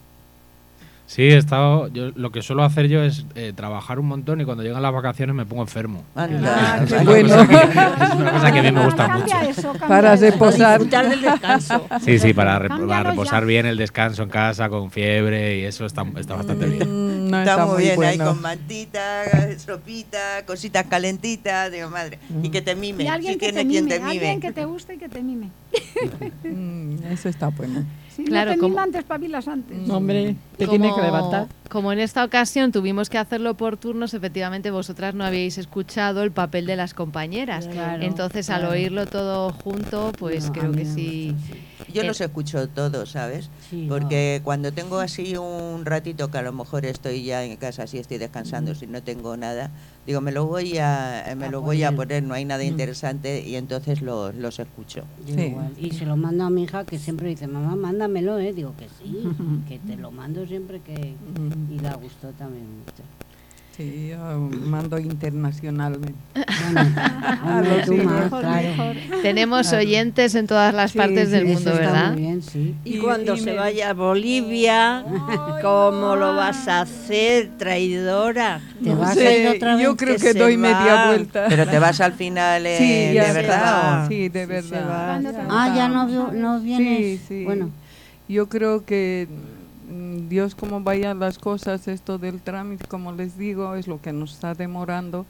F: Sí, he estado. Lo que suelo hacer yo es trabajar un montón y cuando llegan las vacaciones me pongo enfermo.
A: Qué bueno.
F: Es una cosa que a mí me gusta mucho.
A: Para reposar.
D: Disfrutar del descanso.
F: Sí, para reposar bien el descanso en casa con fiebre y eso está bastante bien.
E: Está muy bien, ahí con mantita, sopita, cositas calentitas, digo, madre. Y que te mime.
I: Y alguien que te mime, alguien que te guste y que te mime.
A: Eso está bueno.
I: Si
H: claro,
I: no te mima, antes pabilas antes.
A: Hombre.
C: Te tienes que levantar.
H: Como en esta ocasión tuvimos que hacerlo por turnos, efectivamente vosotras no habíais escuchado el papel de las compañeras.
B: Claro,
H: Entonces,
B: claro.
H: al oírlo todo junto, pues
B: No,
H: creo
B: a mí
H: que
B: no me
H: sí.
B: gusta, sí.
E: Yo los escucho todos, ¿sabes?
B: Sí,
E: Porque cuando tengo así un ratito que a lo mejor estoy ya en casa, si estoy descansando, si no tengo nada, digo, me lo voy a poner, no hay nada interesante, y entonces los escucho.
B: Yo
A: Sí.
B: igual. Y se lo mando a mi hija, que siempre dice, mamá, mándamelo, ¿eh? Digo que sí, que te lo mando siempre que... Y la gustó también mucho.
A: Sí, yo mando internacionalmente.
B: Bueno, hombre,
A: Los
B: tú
A: hijos,
B: más,
A: mejor,
B: claro.
H: Tenemos oyentes en todas las
A: Sí,
H: partes del
A: sí,
B: Eso
H: mundo,
B: está
H: ¿verdad?
B: muy bien, sí.
D: Y cuando
A: y
D: se
A: me-
D: vaya a Bolivia, ¿cómo lo vas a hacer, traidora?
B: ¿Te
A: No
B: vas
A: sé,
B: a ir otra vez?
A: yo creo
D: Que
A: que
D: se
A: doy media
D: va.
A: vuelta.
E: Pero te vas al final,
A: Sí,
E: ¿de
A: ya se
E: verdad?
A: va.
E: ¿O?
A: Sí, de
D: Sí, se
A: verdad.
D: va.
I: ¿Cuándo te
B: Ah, ya no vienes.
A: Sí, sí.
B: Bueno,
A: Yo creo que Dios, como vayan las cosas, esto del trámite, como les digo, es lo que nos está demorando.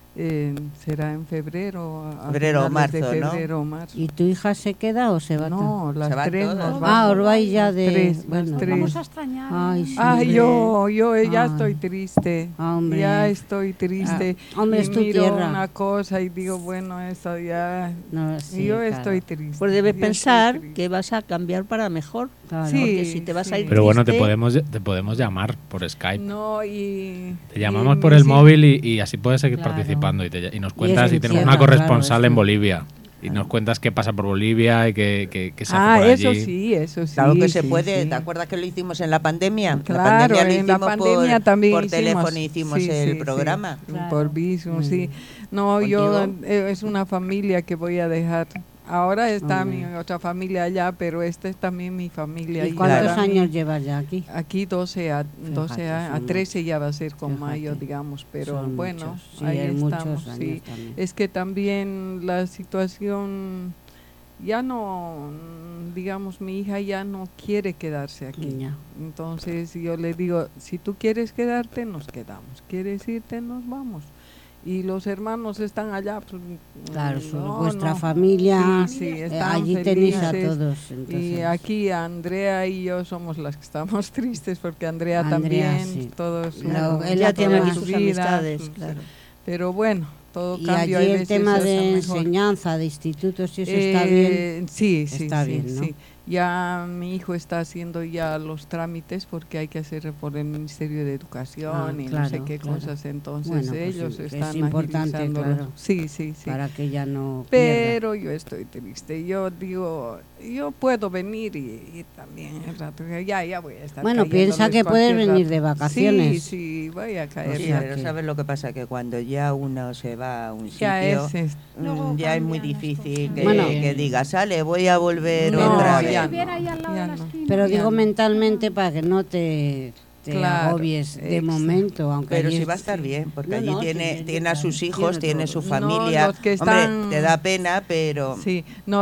A: Será en febrero. A
E: Febrero o
A: finales de
E: marzo, ¿no?
A: febrero o marzo.
B: ¿y tu hija se queda o se va?
A: No, las
E: Se van
A: tres
E: todas.
A: nos
B: Ah,
A: vamos.
B: os vais ya de...
A: Tres, las
B: bueno.
A: tres.
I: Vamos a extrañar.
B: Ay, sí.
A: Ah,
B: hombre.
A: yo ya
B: Ay.
A: estoy triste.
B: Ah, hombre.
A: Ya estoy triste.
B: Ah, hombre,
A: y
B: es tu
A: miro
B: tierra.
A: una cosa y digo, bueno, eso ya...
B: No, sí,
A: yo
B: claro.
A: estoy triste.
D: Pues debes
A: yo estoy
D: pensar
A: triste.
D: que vas a cambiar para mejor.
B: Claro.
A: Sí,
D: Porque si te vas a ir
F: Pero bueno, te
D: triste,
F: podemos llamar por Skype.
A: No, y...
F: Te llamamos
A: y
F: por
A: mis
F: el móvil y así puedes seguir
B: Claro.
F: participando y nos cuentas
B: es
F: y tenemos
B: en
F: una
B: tierra,
F: corresponsal
B: claro,
F: en
B: eso.
F: Bolivia y nos cuentas qué pasa por Bolivia y qué se hace
A: Ah,
F: por
A: eso
F: allí.
A: sí, eso sí.
E: Claro que se
A: sí,
E: puede.
A: sí.
E: ¿Te acuerdas que lo hicimos en la pandemia?
A: Claro,
E: lo
A: en la
E: hicimos
A: pandemia
E: por,
A: también
E: por
A: hicimos.
E: teléfono hicimos
A: Sí,
E: el
A: sí,
E: programa.
A: sí,
B: Claro.
A: por Visum,
B: Muy
A: sí.
B: bien.
A: No, yo
E: ¿Contigo?
A: es una familia que voy a dejar. Ahora está
B: Muy
A: mi
B: bien.
A: otra familia allá, pero esta es también mi familia.
B: ¿Y
A: y
B: cuántos
A: para mí-
B: años llevas ya aquí?
A: Aquí 12 a
B: son
A: 13 ya va a ser con
B: Fíjate,
A: mayo, digamos, pero
B: son
A: bueno,
B: muchos, sí,
A: ahí
B: hay
A: estamos.
B: muchos
A: Sí.
B: años también.
A: Es que también la situación ya no, digamos, mi hija ya no quiere quedarse aquí.
B: Ya.
A: Entonces yo le digo, si tú quieres quedarte, nos quedamos. ¿Quieres irte? Nos vamos. Y los hermanos están allá. Pues,
B: Claro,
A: no,
B: vuestra
A: no.
B: familia,
A: Sí, sí, están
B: allí tenéis a
A: felices.
B: todos.
A: Y
B: Entonces.
A: aquí Andrea y yo somos las que estamos tristes porque Andrea,
B: Andrea,
A: también,
B: sí.
A: todos
B: Claro, él
D: ya
B: a
D: tiene
B: todas
D: aquí
A: su
D: sus
A: vida,
D: amistades,
A: sus-
D: claro.
A: Pero bueno, todo
B: Y
A: cambio.
B: allí
A: hay
B: el
A: veces
B: tema
A: hasta
B: de
A: mejor.
B: enseñanza, de institutos, y eso está bien.
A: Sí, sí,
B: Está
A: sí,
B: bien, ¿no?
A: sí. Ya mi hijo está haciendo ya los trámites porque hay que hacer por el Ministerio de Educación
B: Ah,
A: y no
B: claro,
A: sé qué
B: claro.
A: cosas. Entonces
B: Bueno, pues
A: ellos
B: sí, es
A: están
B: importante,
A: agilizándolo.
B: claro.
A: Sí, sí, sí.
B: Para que ya no pierda.
A: Pero yo estoy triste. Yo digo, yo puedo venir y también el rato. Ya voy a estar.
B: Bueno, piensa
A: cayéndoles
B: que puedes
A: cualquier
B: venir
A: rato.
B: de vacaciones.
A: Sí, sí, voy a caer.
B: O
E: Sí,
B: sea
E: pero
B: que-
E: ¿sabes lo que pasa? Que cuando ya uno se va a un
A: Ya
E: sitio,
A: es.
I: Luego
E: ya es muy
I: cambian las
E: difícil que,
B: Bueno.
E: que diga, sale, voy a volver
A: No,
E: otra
A: ya
E: vez.
I: Viviera ahí al lado
A: ya
I: de la
A: no.
I: esquina.
B: Pero
A: Ya
B: digo
A: no.
B: mentalmente para que no te
A: Claro,
B: agobies de
A: exacto.
B: momento, aunque
E: Pero
B: allí
E: sí va a
B: es-
E: estar bien, porque
B: No,
E: allí
B: no,
E: tiene,
B: sí,
E: tiene a
B: claro,
E: sus hijos, tiene
B: todo.
E: su
A: No,
E: familia.
A: los que están-
E: Hombre, te da pena, pero...
A: Sí, no,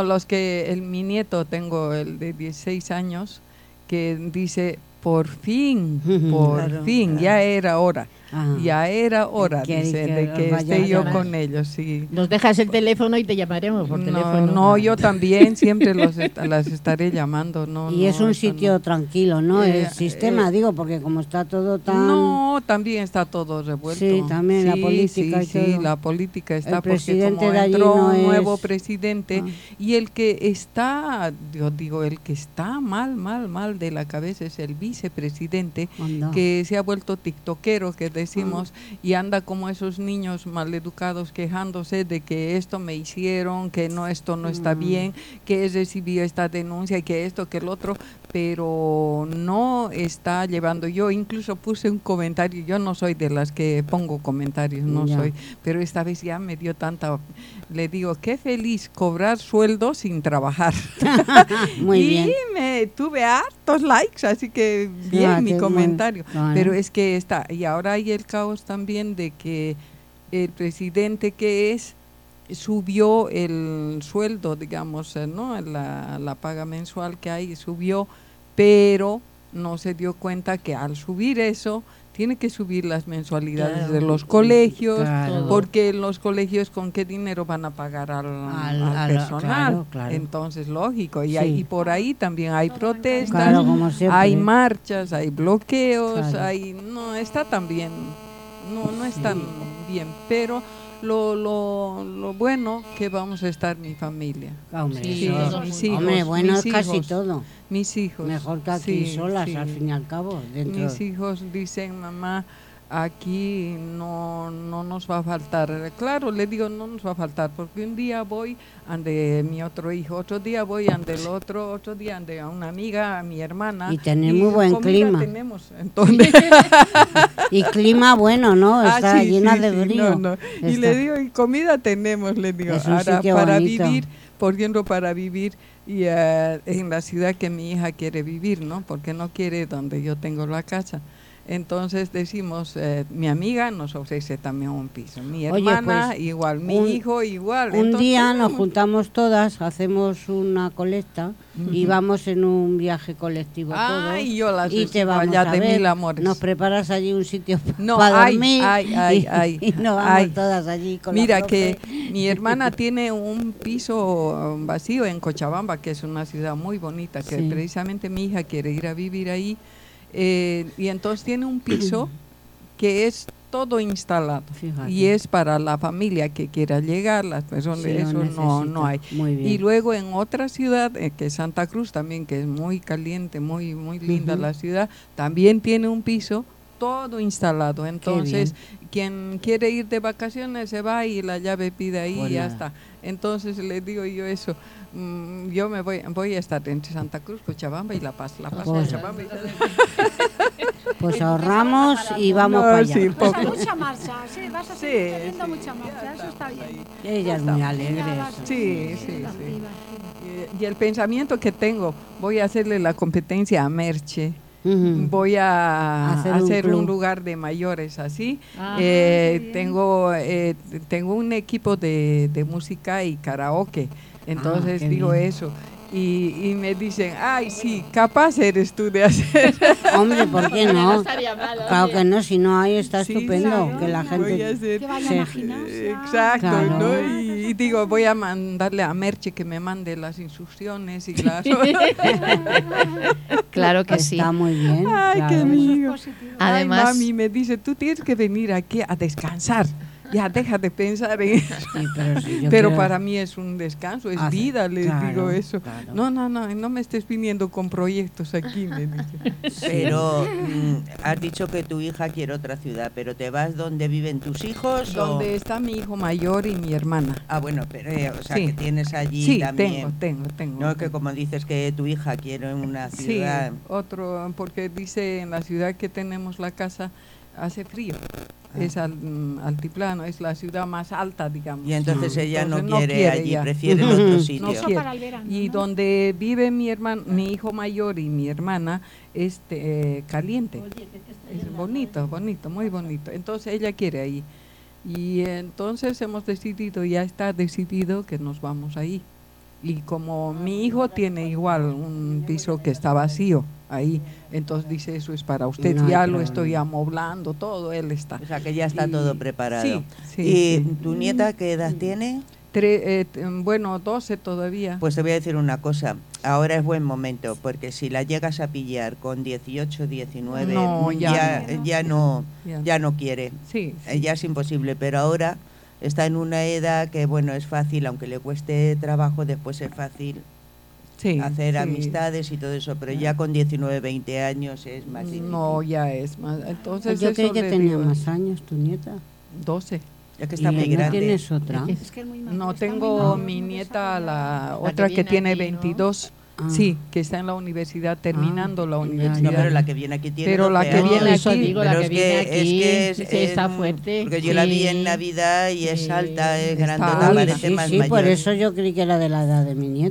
A: mi nieto, tengo el de 16 años, que dice, por fin,
B: Claro,
A: ya era hora.
B: Ajá.
A: Ya era hora,
B: Que-
A: dice,
B: que
A: de que
B: vaya
A: esté yo
C: a
A: con ellos, sí.
C: Nos dejas el teléfono y te llamaremos por teléfono.
A: No, yo también siempre las estaré llamando. No,
B: Y es
A: no,
B: un
A: eso
B: sitio
A: no.
B: tranquilo, ¿no? El
A: Eh,
B: sistema, digo, porque como está todo tan...
A: No, también está todo revuelto.
B: Sí, también la
A: Sí,
B: política
A: sí,
B: y
A: sí,
B: todo.
A: la política está
B: El
A: porque
B: presidente
A: como
B: de allí
A: entró
B: no
A: un nuevo
B: es-
A: presidente
B: Ah.
A: y el que está, yo digo, el que está mal de la cabeza es el vicepresidente,
B: Anda.
A: que se ha vuelto tiktokero, que decimos,
B: Ah.
A: y anda como esos niños maleducados quejándose de que esto me hicieron, que no, esto no está bien, que he recibido esta denuncia, que esto, que el otro, pero no está llevando. Yo incluso puse un comentario, yo no soy de las que pongo comentarios, no
B: Ya.
A: soy, pero esta vez ya me dio tanta, le digo, qué feliz cobrar sueldo sin trabajar.
B: Muy
A: y
B: bien.
A: me tuve hartos likes, así que bien
B: Ah,
A: mi
B: qué
A: comentario.
B: bueno, claro.
A: Pero es que está, y ahora hay el caos también de que el presidente que es subió el sueldo, digamos, ¿no? La paga mensual que hay subió, pero no se dio cuenta que al subir eso tiene que subir las mensualidades
C: Claro.
A: de los colegios,
B: Claro.
A: porque en los colegios con qué dinero van a pagar al personal.
B: claro, claro.
A: Entonces, lógico, y,
B: Sí.
A: y por ahí también hay protestas,
B: Claro, como siempre.
A: hay marchas, hay bloqueos,
B: Claro.
A: no está tan bien, no es tan bien, pero lo bueno que vamos a estar mi familia.
B: Hombre,
C: Sí,
B: eso-
C: todos
A: mis hijos,
B: hombre, bueno,
A: mis
B: es casi
A: hijos,
B: todo.
A: mis hijos.
B: Mejor que aquí
A: sí,
B: solas,
A: sí.
B: al fin y al cabo. Dentro.
A: Mis hijos dicen, mamá, aquí no nos va a faltar. Claro, le digo, no nos va a faltar, porque un día voy ante mi otro hijo, otro día voy ante el otro día ante a una amiga, a mi hermana.
B: Y tenemos muy buen
A: comida
B: clima.
A: tenemos, entonces.
B: Y clima bueno, ¿no? Está
A: sí,
B: llena
A: sí,
B: de
A: sí,
B: brío.
A: no. Y
B: Está.
A: le digo, y comida tenemos, le digo,
B: Es un
A: ahora
B: sitio
A: para
B: bonito.
A: vivir, por ejemplo, para vivir y en la ciudad que mi hija quiere vivir, ¿no? Porque no quiere donde yo tengo la casa. Entonces decimos, mi amiga nos ofrece también un piso, mi
B: Oye,
A: hermana
B: pues,
A: igual, mi
B: un-
A: hijo igual.
B: Un
A: Entonces,
B: día nos
A: tenemos-
B: juntamos todas, hacemos una colecta y vamos en un viaje colectivo todos.
A: Ay, yo las
B: y te
A: recibo
B: vamos
A: allá
B: a
A: de
B: ver.
A: mil amores.
B: Nos preparas allí un sitio
A: No,
B: para
A: ay,
B: dormir
A: ay,
B: y nos vamos
A: ay.
B: todas allí con
A: Mira
B: la
A: que
B: profe.
A: mi hermana tiene un piso vacío en Cochabamba, que es una ciudad muy bonita, que
B: Sí.
A: precisamente mi hija quiere ir a vivir ahí, y entonces tiene un piso que es todo instalado.
B: Fíjate.
A: Y es para la familia que quiera llegar, las personas,
B: Sí, lo
A: eso no hay.
B: necesita. Muy bien.
A: Y luego en otra ciudad, que es Santa Cruz también, que es muy caliente, muy linda
B: Ujú.
A: la ciudad, también tiene un piso todo instalado. Entonces, quien quiere ir de vacaciones se va y la llave pide ahí
B: Pues
A: y ya
B: nada.
A: está. Entonces le digo yo eso, yo me voy a estar entre Santa Cruz, Cochabamba y La Paz. La Paz,
B: Pues-
A: Cochabamba y
B: Pues ahorramos y vamos
A: No,
B: para allá.
A: sí, poco.
I: Mucha marcha, sí, vas a seguir teniendo
A: sí,
I: mucha marcha, eso está bien.
B: Ella es muy alegre.
I: Ya vas
B: eso.
I: a
A: Sí,
I: seguir
A: sí,
I: arriba,
A: sí.
I: arriba.
A: Y el pensamiento que tengo, voy a hacerle la competencia a Merche.
B: Ujú.
A: Voy a
B: Hacer
A: hacer
B: un
A: un
B: club.
A: lugar de mayores así.
C: Ah,
I: qué bien.
A: Tengo un equipo de música y karaoke. Entonces
B: qué
A: digo
B: bien.
A: eso. Y me dicen, ay, sí, capaz eres tú de hacer.
B: Hombre, ¿por qué
C: No
B: no?
C: estaría mal,
B: Claro
C: oye.
B: que no, si no hay está
A: Sí,
B: estupendo.
A: claro,
B: Que la
A: voy a
B: gente...
A: hacer.
I: Que vayan
B: Sí.
I: a gimnasia.
A: Exacto,
B: Claro.
A: ¿no? Y digo, voy a mandarle a Merche que me mande las instrucciones y las...
H: Claro que sí.
B: Está muy bien.
A: Ay,
B: claro.
A: qué amigo.
I: Positivo.
H: Además-
A: Ay, mami me dice, tú tienes que venir aquí a descansar. Ya, deja de pensar en eso.
B: Sí, pero si yo
A: Pero
B: quiero
A: para mí es un descanso, es
B: hacer-
A: vida, les
B: claro,
A: digo eso.
B: claro.
A: No me estés viniendo con proyectos aquí, me dice.
E: Pero has dicho que tu hija quiere otra ciudad, pero ¿te vas donde viven tus hijos?
A: Donde está mi hijo mayor y mi hermana.
E: Ah, bueno, pero o sea,
A: Sí.
E: que tienes allí
A: Sí,
E: también.
A: tengo.
E: No, que como dices que tu hija quiere una
A: Sí,
E: ciudad.
A: otro, porque dice en la ciudad que tenemos la casa hace frío. Es altiplano, es la ciudad más alta, digamos.
E: Y entonces ella no
A: Entonces
E: quiere allí,
A: ya.
E: prefiere el otro sitio.
A: No
I: Eso
A: quiere.
I: para el verano,
A: Y
I: ¿no?
A: donde vive mi hijo mayor y mi hermana es caliente. Es bonito, muy bonito. Entonces ella quiere ahí. Y entonces hemos decidido, ya está decidido que nos vamos ahí. Y como mi hijo tiene igual un piso que está vacío ahí, entonces dice, eso es para usted,
B: No hay
A: ya lo
B: problema.
A: estoy amoblando, todo, él está.
E: O sea, que ya está
A: Y-
E: todo preparado.
A: Sí, sí,
E: ¿Y
A: sí.
E: tu nieta qué edad tiene?
A: Bueno, 12 todavía.
E: Pues te voy a decir una cosa, ahora es buen momento, porque si la llegas a pillar con 18, 19,
A: No, ya
E: ya no quiere.
A: Sí,
E: Ya es imposible, pero ahora está en una edad que, bueno, es fácil, aunque le cueste trabajo, después es fácil
A: sí,
E: hacer
A: sí.
E: amistades y todo eso, pero ya con 19, 20 años es más difícil.
A: No, ya es más. Entonces
B: Yo creí
A: eso
B: que
A: le
B: tenía
A: digo,
B: más años tu nieta.
A: 12.
E: Es que está
B: ¿Y
E: muy
B: no
E: grande.
B: tienes otra?
I: Es que es muy maduro,
A: No,
I: está muy
A: tengo
I: maduro,
A: mi
I: no
A: nieta, la
C: que
A: otra que
C: viene
A: tiene
C: aquí, ¿no?
A: 22.
B: Ah.
A: Sí, que está en la universidad, terminando la
B: ya,
A: universidad.
E: No, pero la que viene aquí tiene
A: Pero la
E: 12
A: que
E: años.
A: viene
C: eso
A: aquí-
C: digo,
E: Pero
C: la que
E: es
C: viene
E: que-
C: aquí,
E: es que
C: sí, está fuerte.
E: Porque yo la vi
C: Sí.
E: en Navidad y es
C: Sí.
E: alta, es
A: Está
E: grandota,
A: alta.
E: parece
B: Sí,
E: más
B: sí,
E: mayor.
B: por eso yo creí que era de la edad de mi nieto.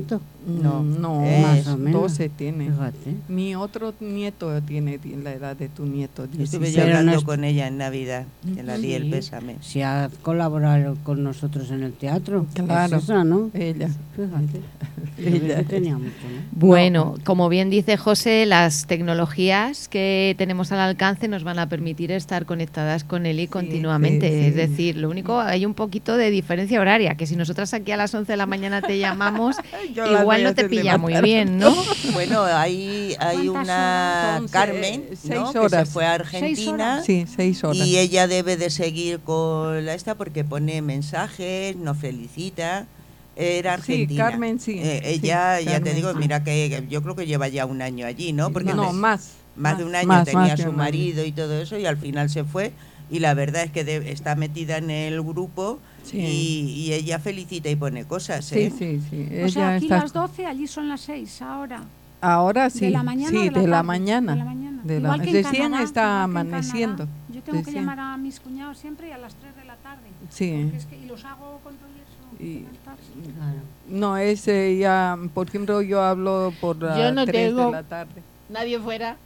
E: No,
A: No,
B: más o menos.
A: 12 tiene.
B: Fíjate.
A: Mi otro nieto tiene la edad de tu nieto.
E: Estuve
A: 16.
E: yo
B: Pero no
E: hablando
B: es-
E: con ella en Navidad, que la di el
B: Sí.
E: pésame.
B: Si ha colaborado con nosotros en el teatro.
A: Claro.
B: Es esa, ¿no?
A: Ella.
B: Fíjate.
A: Ella.
B: Yo tenía mucho, ¿no?
H: Bueno, como bien dice José, las tecnologías que tenemos al alcance nos van a permitir estar conectadas con Eli continuamente.
A: sí, sí.
H: Es decir, lo único, hay un poquito de diferencia horaria, que si nosotras aquí a las 11 de la mañana te llamamos,
A: Yo las voy
H: igual
A: a
H: no te
A: hacer
H: pilla muy
A: levantar.
H: bien, ¿no?
E: Bueno, hay
I: ¿Cuántas
E: una
A: horas?
E: Carmen,
A: Son,
E: ¿no?
A: 6
E: que se
A: horas.
E: fue a
I: 6
E: Argentina.
I: horas.
A: Sí, 6 horas.
E: Y ella debe de seguir con la esta porque pone mensajes, nos felicita. Era
A: Sí,
E: argentina.
A: Carmen, sí.
E: Ella,
A: Sí,
E: ya te
A: Carmen.
E: digo, mira que yo creo que lleva ya un año allí, ¿no? Porque
A: no,
E: te-
A: más.
E: más de un año
A: más
E: tenía
A: que
E: su
A: un año.
E: marido y todo eso y al final se fue. Y la verdad es que está metida en el grupo
A: Sí.
E: y ella felicita y pone cosas,
A: Sí,
E: ¿eh?
A: sí, sí.
I: O sea,
A: Ella
I: aquí
A: está.
I: las 12, allí son las 6 ahora.
A: Ahora sí.
I: ¿De la mañana
A: sí,
I: o de la
A: de la
I: tarde?
A: mañana.
I: De la mañana.
A: De la-
I: Igual que en
A: Recién
I: Canadá,
A: está
I: igual que en
A: amaneciendo.
I: Canadá. Yo tengo que
A: Recién.
I: llamar a mis cuñados siempre y a las 3 de la tarde.
A: Sí.
I: Porque es que, y los hago con todo eso.
A: Y-
I: buenas tardes.
B: Claro.
A: No, es ya, por ejemplo, yo hablo por
C: Yo no
A: 3
C: tengo-
A: de la tarde.
C: Nadie fuera.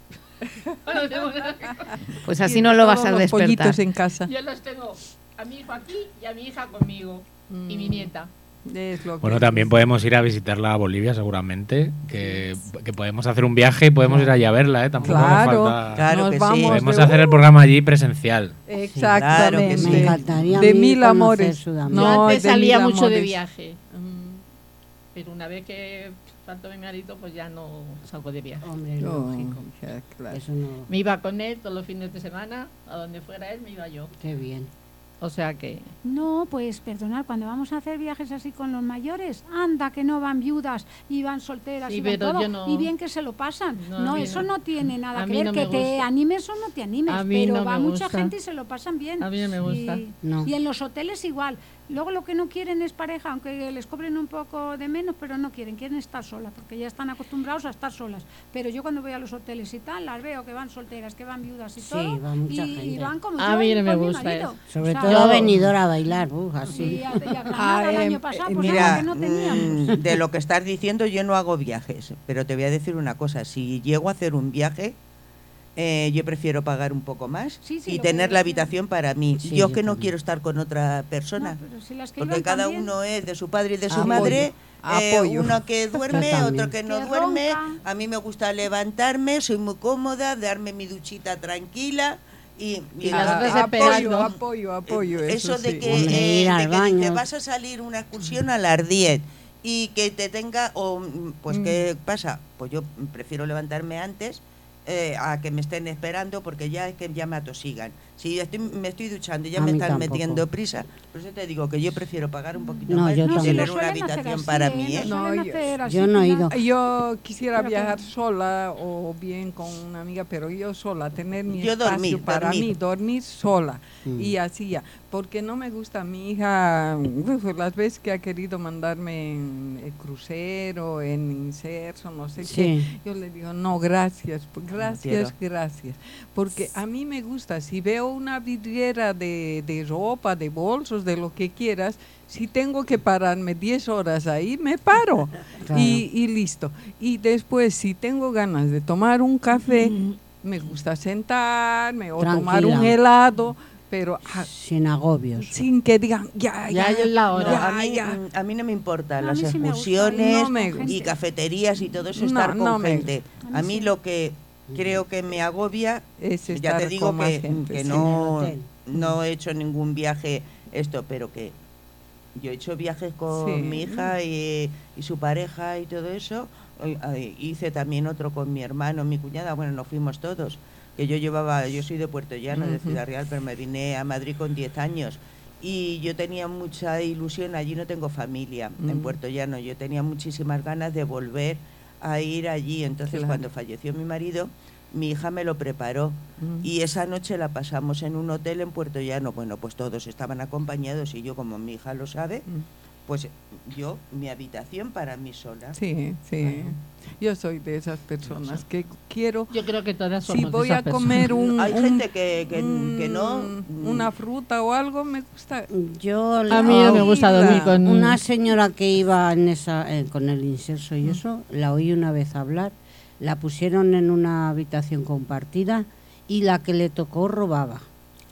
C: No tengo nada que-
H: Pues así
A: Tiene
H: no lo vas
A: todos
H: a
A: los
H: despertar.
A: pollitos en casa.
C: Yo los tengo a mi hijo aquí y a mi hija conmigo. Y mi nieta.
A: Es lo que
F: Bueno, también
A: es.
F: podemos ir a visitarla a Bolivia seguramente, que podemos hacer un viaje y podemos ir allí a verla, ¿eh? Tampoco
A: Claro,
F: hace falta...
E: Claro
A: nos
E: que sí.
A: vamos
F: Podemos
A: de-
F: hacer el programa allí presencial.
A: Exactamente.
E: Claro que sí.
B: Me encantaría
A: De
B: a mí
A: mil
B: conocer
A: amores.
B: Sudamérica.
C: Yo
A: No,
C: antes
A: de
C: salía
A: mil
C: mucho de
A: amores.
C: viaje. Pero una vez que faltó mi marido, pues ya no salgo de viaje.
B: Hombre,
A: Oh,
B: lógico.
A: ya, claro.
B: Eso no.
C: Me iba con él todos los fines de semana, a donde fuera él me iba yo.
B: Qué bien.
C: O sea que...
I: No, pues perdonad, cuando vamos a hacer viajes así con los mayores, anda que no van viudas y van solteras
C: Sí,
I: y van
C: pero
I: todo,
C: yo no-
I: y bien que se lo pasan.
C: No, a
I: No,
C: mí
I: eso
C: no.
I: no tiene nada
C: A
I: que
C: mí
I: ver,
C: no
I: que
C: me
I: te
C: gusta.
I: animes o no te animes,
C: A mí
I: pero
C: no
I: va
C: me
I: mucha
C: gusta.
I: gente y se lo pasan bien.
C: A mí no me gusta.
B: No.
I: Y en los hoteles igual. Luego lo que no quieren es pareja, aunque les cobren un poco de menos, pero no quieren estar solas, porque ya están acostumbrados a estar solas. Pero yo cuando voy a los hoteles y tal, las veo que van solteras, que van viudas y
B: Sí,
I: todo,
B: va mucha
I: y
B: gente.
I: van como
C: A
I: yo
C: mí
I: y
C: no me
I: con mi
C: gusta
I: marido.
C: eso.
B: Sobre
I: O sea,
B: todo
C: yo-
B: a venidor a bailar,
I: y
B: así.
I: a Granada el año pasado, pues
E: Mira,
I: nada, que no teníamos.
E: de lo que estás diciendo, yo no hago viajes, pero te voy a decir una cosa, si llego a hacer un viaje, yo prefiero pagar un poco más
I: Sí, sí,
E: y
I: lo
E: tener
I: que-
E: la habitación para mí.
B: Sí,
E: yo
B: yo
E: es que no
B: también.
E: quiero estar con otra persona,
I: No, pero si las que
E: porque
I: iban
E: cada
I: también,
E: uno es de su padre y de su
A: Apoyo,
E: madre.
A: apoyo.
E: Uno que duerme,
B: Yo
E: otro
B: también.
E: que no
I: Que
E: duerme.
I: ronca.
E: A mí me gusta levantarme, soy muy cómoda, darme mi duchita tranquila y
C: Y las otras
A: apoyo,
C: esperando.
A: apoyo.
E: eso de
A: sí.
E: que,
B: Hombre, ir al
E: de que
B: baño.
E: te vas a salir una excursión a las 10 y que te tenga, pues ¿qué pasa? Pues yo prefiero levantarme antes a que me estén esperando porque ya es que ya me atosigan. Si me estoy duchando y ya
B: A
E: me
B: mí
E: están
B: tampoco.
E: metiendo prisa, por eso te digo que yo prefiero pagar un poquito
B: No,
E: más
B: yo
E: y
B: también.
E: tener
I: lo
E: una
I: suelen hacer
E: habitación
I: así,
E: para mí, ¿eh?
I: lo suelen
A: No,
I: hacer así,
B: yo no he
I: Pilar.
B: ido.
A: Yo quisiera
I: Pero que-
A: viajar sola o bien con una amiga, pero yo sola, tener mi
E: Yo
A: espacio para
E: dormir.
A: mí, dormir sola
B: Mm.
A: y así ya, porque no me gusta mi hija, las veces que ha querido mandarme en el crucero, en inserso, no sé
B: Sí.
A: qué, yo le digo, no, gracias,
E: quiero.
A: gracias, porque a mí me gusta, si veo una vidriera de ropa, de bolsos, de lo que quieras, si tengo que pararme 10 horas ahí, me paro.
B: Claro.
A: Y listo. Y después, si tengo ganas de tomar un café, me gusta sentarme o tomar un
B: Tranquila.
A: helado, pero
B: Sin agobios.
A: sin que digan, ya
C: es la hora.
A: ya,
E: a, mí,
A: ya.
E: a mí no me importa
I: No, a
E: las
I: mí sí me gusta,
E: excursiones
A: no me
E: y
A: gusta.
E: cafeterías y todo eso,
A: No,
E: estar con
A: no me
E: gente.
I: gusta.
E: A mí lo que creo que me agobia,
A: Es
E: ya
A: estar
E: te digo
A: con más
E: que,
A: gente,
E: que
A: sí.
E: no,
B: En el hotel.
E: no he hecho ningún viaje esto, pero que yo he hecho viajes con
A: Sí.
E: mi hija y su pareja y todo eso. Hice también otro con mi hermano, mi cuñada, bueno, nos fuimos todos. Que yo soy de Puerto Llano, de Ciudad Real, pero me vine a Madrid con 10 años. Y yo tenía mucha ilusión, allí no tengo familia, en Puerto Llano. Yo tenía muchísimas ganas de volver a ir allí. Entonces,
A: Claro.
E: cuando falleció mi marido, mi hija me lo preparó. Y esa noche la pasamos en un hotel en Puerto Llano. Bueno, pues todos estaban acompañados y yo, como mi hija lo sabe, pues yo, mi habitación para mí sola.
A: Sí, sí. Yo soy de esas personas que quiero...
C: Yo creo que todas somos
A: Si voy
C: de
A: a
C: esas
A: comer
C: personas.
E: Hay gente que no...
A: una fruta o algo, me gusta...
B: Yo
C: A mí no me gusta dormir con...
B: Una señora que iba en esa, con el inserso y eso, la oí una vez hablar, la pusieron en una habitación compartida y la que le tocó robaba.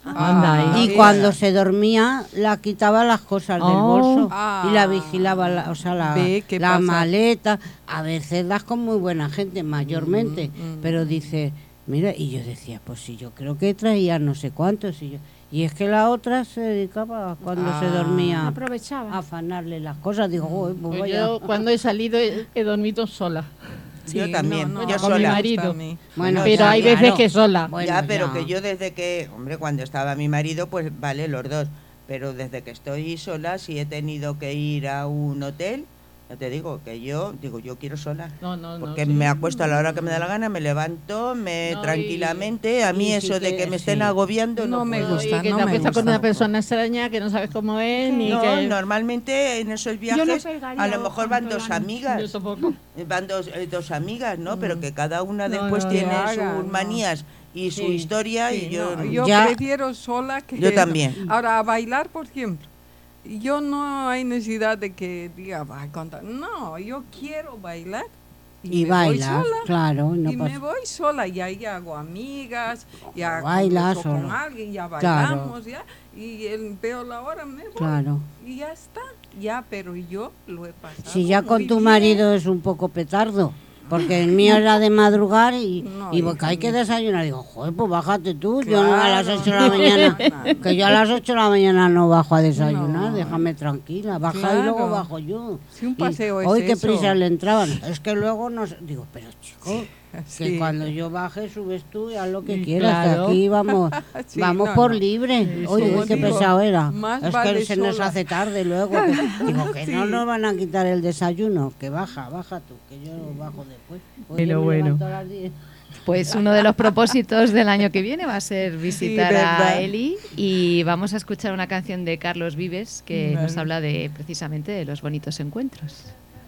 C: Anda ahí.
B: Y cuando se dormía, la quitaba las cosas del bolso
A: Ah.
B: y la vigilaba, o sea,
A: Ve qué
B: la
A: pasa.
B: maleta. A veces das con muy buena gente, mayormente, pero dice, mira, y yo decía, pues si yo creo que traía no sé cuántos. Y es que la otra se dedicaba, cuando se dormía,
I: Aprovechaba.
B: a afanarle las cosas. Digo, "Joder, pues
C: Pues
B: vaya".
C: yo cuando he salido he dormido sola.
E: Yo también,
A: no,
E: yo
C: con mi
E: sola.
C: marido.
B: Bueno,
C: Pero
B: ya,
C: hay
B: claro.
C: veces que sola.
B: Bueno,
E: ya, pero
B: ya.
E: que yo desde que, hombre, cuando estaba mi marido, pues vale, los dos. Pero desde que estoy sola, si he tenido que ir a un hotel, ya te digo que yo quiero sola.
C: No,
E: Porque
C: sí.
E: me acuesto a la hora que me da la gana, me levanto,
C: No,
E: tranquilamente. A mí
B: y
E: eso
B: sí
E: de
B: que-
E: que me estén
B: sí.
E: agobiando
A: No me
E: puedo.
A: gusta.
C: Y que
A: no
C: te
A: me
C: acuestas con
A: gusta.
C: una persona extraña que no sabes cómo es ni
E: No,
C: que...
E: normalmente en esos
I: Yo no
E: viajes
I: pegaría
E: a lo mejor van
I: tanto
E: dos
I: la noche.
E: amigas.
C: Yo tampoco.
E: Van dos amigas, ¿no? Pero que cada una
C: No,
E: después
C: no,
E: tiene
A: no.
E: sus
A: No.
E: manías y su
B: Sí,
E: historia
A: Sí,
E: y yo...
A: no, yo
B: Ya-
A: prefiero sola que...
E: Yo también.
A: Ahora, a bailar, por ejemplo. Yo no hay necesidad de que diga, va a contar. No, yo quiero bailar.
B: Y
A: me voy
B: bailas,
A: sola.
B: claro. No
A: Y
B: pasa-
A: me voy sola y ahí hago amigas, ya
B: Bailas
A: converso con
B: sola.
A: alguien, ya
B: Claro.
A: bailamos, ya, y veo la hora, me voy.
B: Claro.
A: Y ya está, ya, pero yo lo he pasado.
B: Si ya con
A: muy
B: tu
A: bien.
B: marido es un poco petardo, porque el mío era de madrugar y,
A: No,
B: y porque
A: hija
B: hay que
A: mía.
B: desayunar. Digo, joder, pues bájate tú, yo no a las
A: Claro.
B: 8 de la mañana, que yo a las 8 de la mañana no bajo a desayunar,
A: No.
B: déjame tranquila, baja y luego
A: Claro.
B: bajo yo.
A: Sí, un
B: Y
A: paseo es
B: hoy qué
A: eso.
B: prisas le entraban, es que luego nos digo, pero chico, que
A: Sí.
B: cuando yo baje subes tú y haz lo que
C: Sí,
B: quieras,
C: claro.
B: que aquí vamos,
A: Sí,
B: vamos
A: no,
B: por
A: no.
B: libre.
C: Sí,
B: Oye,
A: como
B: qué
A: digo,
B: pesado era.
A: más
B: Es
A: vale
B: que se nos
A: sola.
B: hace tarde luego. Digo que no
A: Sí.
B: nos van a quitar el desayuno, que baja tú, que yo bajo después. Hoy
H: Pero
B: yo me
H: bueno.
B: levanto a las 10.
H: Pues uno de los propósitos del año que viene va a ser visitar a
A: ¿verdad?
H: Eli y vamos a escuchar una canción de Carlos Vives que
A: Vale.
H: nos habla de precisamente de los bonitos encuentros.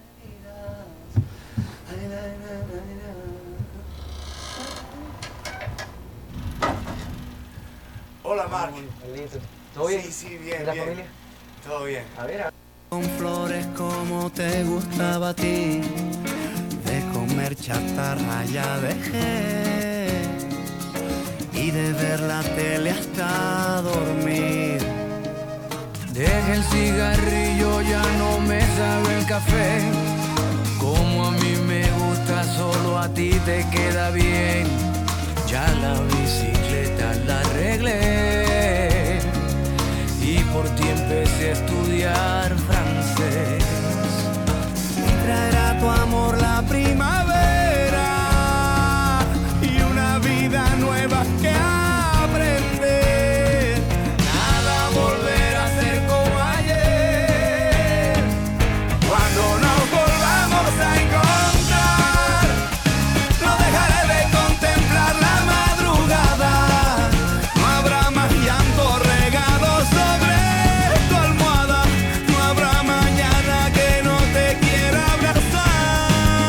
K: Hola, Marc. ¿Todo bien? Sí, bien, bien. Familia? Todo bien. A ver. Con flores como te gustaba a ti, de comer chatarra ya dejé, y de ver la tele hasta dormir. Dejé el cigarrillo, ya no me sabe el café, como a mí me gusta, solo a ti te queda bien. Ya la bicicleta la arreglé y por ti empecé a estudiar francés. Traerá tu amor la primavera y una vida nueva que aprender. Nada volverá a ser como ayer. Cuando nos volvamos a encontrar, no dejaré de contemplar la madrugada. No habrá más llanto regado sobre tu almohada. No habrá mañana que no te quiera abrazar.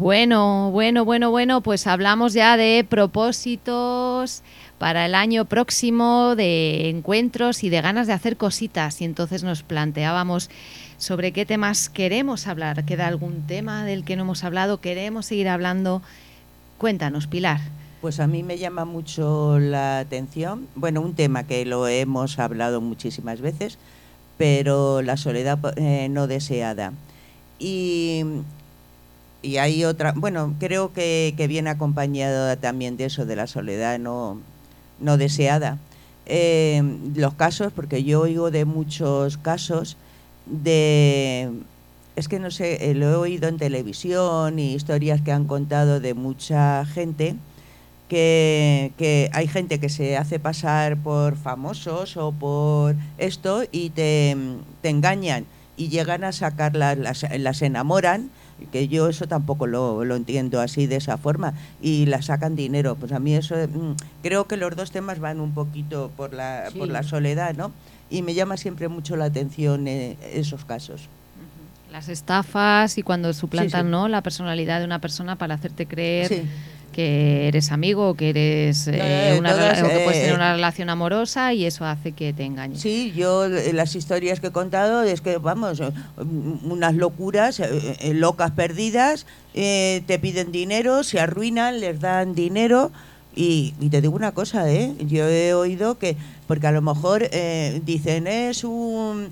H: Bueno, pues hablamos ya de propósitos para el año próximo, de encuentros y de ganas de hacer cositas. Y entonces nos planteábamos sobre qué temas queremos hablar. ¿Queda algún tema del que no hemos hablado? ¿Queremos seguir hablando? Cuéntanos, Pilar.
E: Pues a mí me llama mucho la atención, bueno, un tema que lo hemos hablado muchísimas veces, pero la soledad no deseada. Y hay otra, bueno, creo que viene acompañado también de eso, de la soledad no deseada. Los casos, porque yo oigo de muchos casos es que no sé, lo he oído en televisión y historias que han contado de mucha gente, que hay gente que se hace pasar por famosos o por esto y te engañan y llegan a sacarlas, las enamoran, que yo eso tampoco lo entiendo así de esa forma, y las sacan dinero. Pues a mí eso, creo que los dos temas van un poquito por la soledad, ¿no? Y me llama siempre mucho la atención esos casos.
H: Las estafas y cuando suplantan, ¿no?, la personalidad de una persona para hacerte creer que eres amigo o que eres o que puedes tener una relación amorosa, y eso hace que te engañes.
E: Sí, yo las historias que he contado es que, vamos, unas locuras, locas perdidas, te piden dinero, se arruinan, les dan dinero. Y te digo una cosa, yo he oído que, porque a lo mejor dicen es un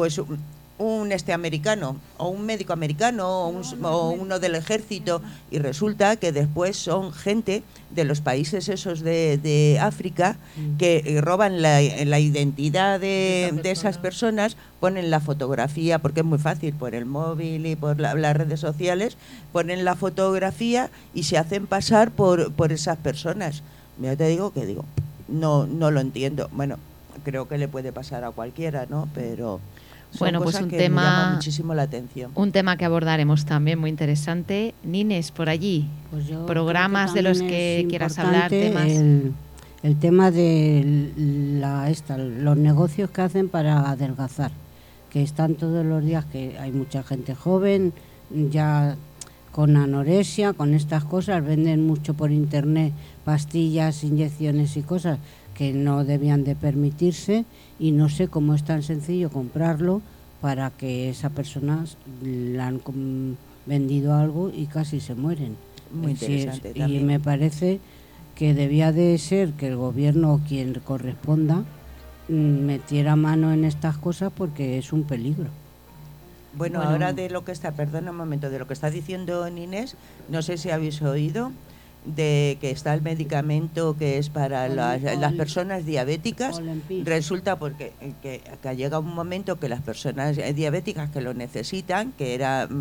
E: americano o un médico americano o uno del ejército, y resulta que después son gente de los países esos de África que roban la identidad de esas personas, ponen la fotografía, porque es muy fácil por el móvil y por las redes sociales, ponen la fotografía y se hacen pasar por esas personas. Yo te digo no lo entiendo. Bueno, creo que le puede pasar a cualquiera, ¿no? Pero
H: bueno, pues un
E: que
H: tema,
E: me llama muchísimo la atención.
H: Un tema que abordaremos también muy interesante. Nines, por allí,
B: pues
H: programas de los que quieras hablar, temas.
B: El tema de los negocios que hacen para adelgazar, que están todos los días, que hay mucha gente joven ya con anorexia, con estas cosas, venden mucho por internet pastillas, inyecciones y cosas que no debían de permitirse, y no sé cómo es tan sencillo comprarlo para que esa persona le han vendido algo y casi se mueren.
E: Muy interesante también.
B: Y me parece que debía de ser que el gobierno o quien corresponda metiera mano en estas cosas, porque es un peligro.
E: Bueno, ahora de lo que está, perdona un momento, de lo que está diciendo Inés, no sé si habéis oído de que está el medicamento que es para las personas diabéticas. Resulta porque que llega un momento que las personas diabéticas que lo necesitan, que era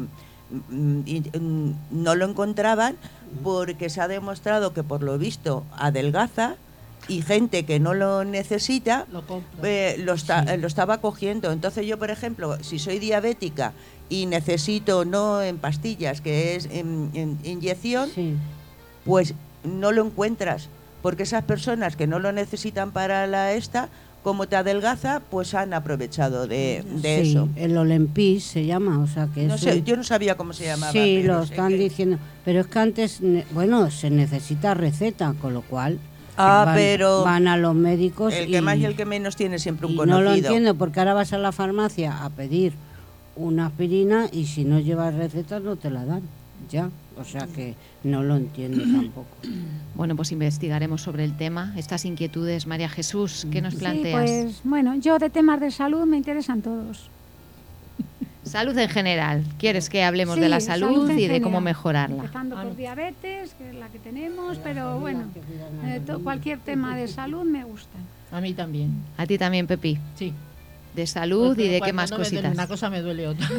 E: no lo encontraban, porque se ha demostrado que por lo visto adelgaza, y gente que no lo necesita lo estaba cogiendo. Entonces yo, por ejemplo, si soy diabética y necesito, no en pastillas, que es en inyección, pues no lo encuentras, porque esas personas que no lo necesitan para como te adelgaza, pues han aprovechado de eso.
B: El Olempis se llama, o sea que
E: yo no sabía cómo se llamaba.
B: Sí, lo están diciendo, pero es que antes, se necesita receta, con lo cual
E: pero
B: van a los médicos.
E: El que más y el que menos tiene siempre un conocido.
B: No lo entiendo, porque ahora vas a la farmacia a pedir una aspirina y si no llevas receta no te la dan, ya. O sea que no lo entiendo tampoco.
H: Bueno, pues investigaremos sobre el tema. Estas inquietudes, María Jesús, ¿qué nos planteas?
I: Sí, pues bueno, yo de temas de salud me interesan todos.
H: Salud en general. ¿Quieres que hablemos de la salud y de cómo mejorarla?
I: Empezando por diabetes, que es la que tenemos, pero bueno, cualquier tema de salud me gusta.
C: A mí también.
H: ¿A ti también, Pepi?
C: Sí.
H: De salud y de qué más cositas.
C: Una cosa me duele otra.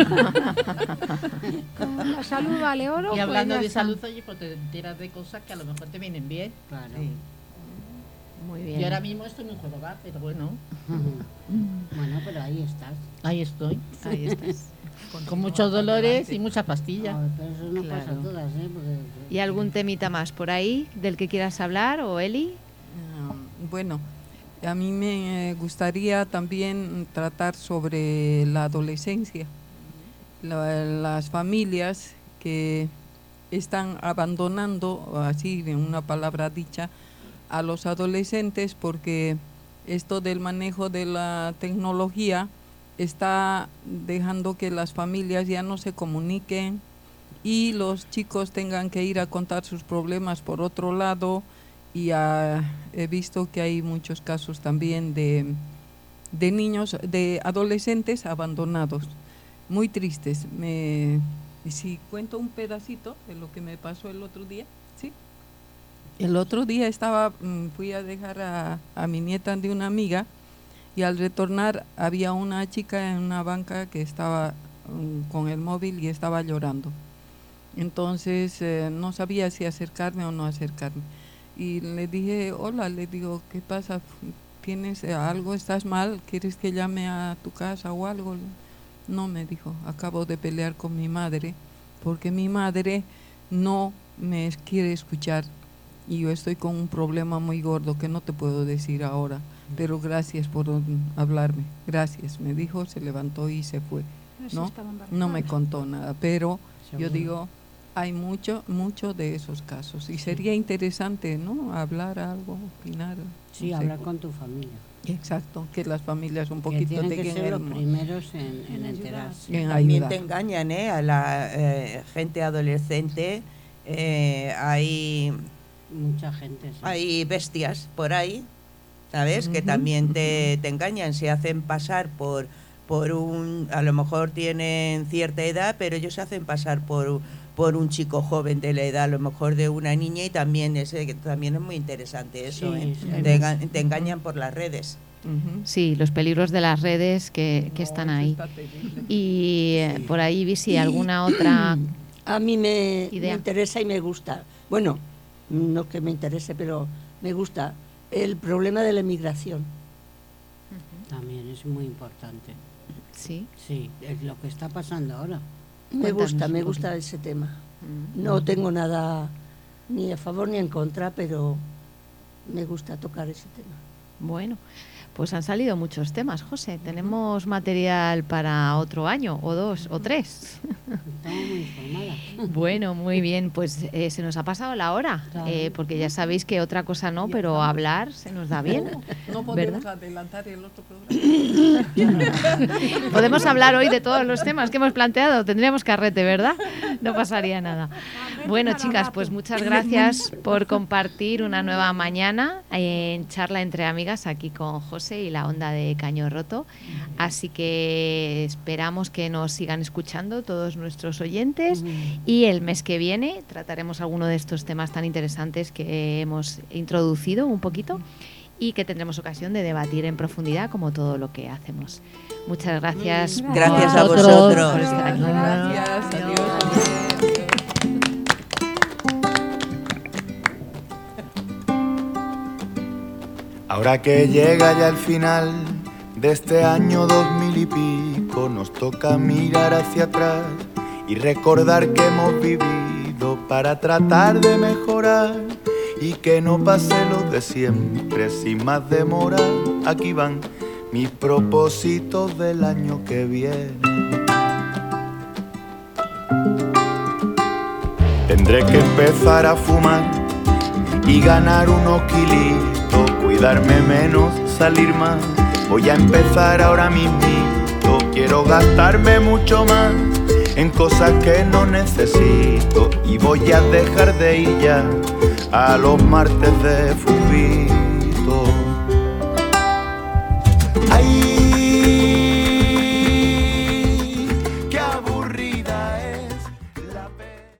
I: La salud vale oro.
C: Y hablando de salud, oye, pues te enteras de cosas que a lo mejor te vienen bien.
B: Claro.
C: Sí.
H: Muy bien.
C: Yo ahora mismo estoy muy jodida, pero bueno.
B: Bueno, pero ahí estás.
C: Ahí estoy.
H: Ahí estás.
C: Con muchos dolores y muchas pastillas.
B: Pero eso no pasa a todas, porque...
H: ¿Y algún temita más por ahí del que quieras hablar, o Eli?
A: Bueno, a mí me gustaría también tratar sobre la adolescencia, las familias que están abandonando, así en una palabra dicha, a los adolescentes, porque esto del manejo de la tecnología está dejando que las familias ya no se comuniquen y los chicos tengan que ir a contar sus problemas por otro lado, y he visto que hay muchos casos también de niños, de adolescentes abandonados, muy tristes. Si cuento un pedacito de lo que me pasó el otro día, ¿sí? El otro día fui a dejar a mi nieta de una amiga, y al retornar había una chica en una banca que estaba con el móvil y estaba llorando. Entonces no sabía si acercarme o no acercarme. Y le dije, hola, le digo, ¿qué pasa? ¿Tienes algo? ¿Estás mal? ¿Quieres que llame a tu casa o algo? No, me dijo, acabo de pelear con mi madre, porque mi madre no me quiere escuchar y yo estoy con un problema muy gordo que no te puedo decir ahora, pero gracias por hablarme. Gracias, me dijo, se levantó y se fue. No me contó nada, pero yo digo, hay mucho de esos casos y sería interesante, ¿no? Hablar algo, opinar.
B: Sí, hablar con tu familia.
A: Exacto, que las familias un poquito
B: tienen que
A: tengan
B: ser los primeros en enterarse.
E: También te engañan, a la gente adolescente. Hay
B: mucha gente. Sí.
E: Hay bestias por ahí, ¿sabes? Que también te engañan, se hacen pasar por a lo mejor tienen cierta edad, pero ellos se hacen pasar por un chico joven de la edad, a lo mejor de una niña, y también es muy interesante eso,
B: sí,
E: te engañan por las redes.
H: Sí, los peligros de las redes que están ahí. Y por ahí vi si alguna otra
D: a mí me
H: idea.
D: Me interesa y me gusta. Bueno, no que me interese, pero me gusta el problema de la emigración.
B: También es muy importante.
H: Sí.
B: Sí, es lo que está pasando ahora.
D: Me gusta ese tema. No tengo nada ni a favor ni en contra, pero me gusta tocar ese tema.
H: Bueno, pues han salido muchos temas, José. Tenemos material para otro año, o 2, o 3.
B: Estamos muy informadas.
H: Bueno, muy bien. Pues se nos ha pasado la hora, porque ya sabéis que otra cosa no, pero hablar se nos da bien.
A: No podemos adelantar el otro programa.
H: Podemos hablar hoy de todos los temas que hemos planteado. Tendríamos carrete, ¿verdad? No pasaría nada. Bueno, chicas, pues muchas gracias por compartir una nueva mañana en Charla entre Amigas aquí con José y la Onda de Caño Roto. Así que esperamos que nos sigan escuchando todos nuestros oyentes, y el mes que viene trataremos alguno de estos temas tan interesantes que hemos introducido un poquito y que tendremos ocasión de debatir en profundidad, como todo lo que hacemos. Muchas gracias.
E: Gracias a vosotros.
H: Por estar aquí.
A: Gracias. Adiós.
L: Ahora que llega ya el final de este año 2000 y pico, nos toca mirar hacia atrás y recordar que hemos vivido para tratar de mejorar y que no pase lo de siempre sin más demora. Aquí van mis propósitos del año que viene. Tendré que empezar a fumar y ganar unos kilitos, cuidarme menos, salir más. Voy a empezar ahora mismito, quiero gastarme mucho más en cosas que no necesito, y voy a dejar de ir ya a los martes de fubito. Ay,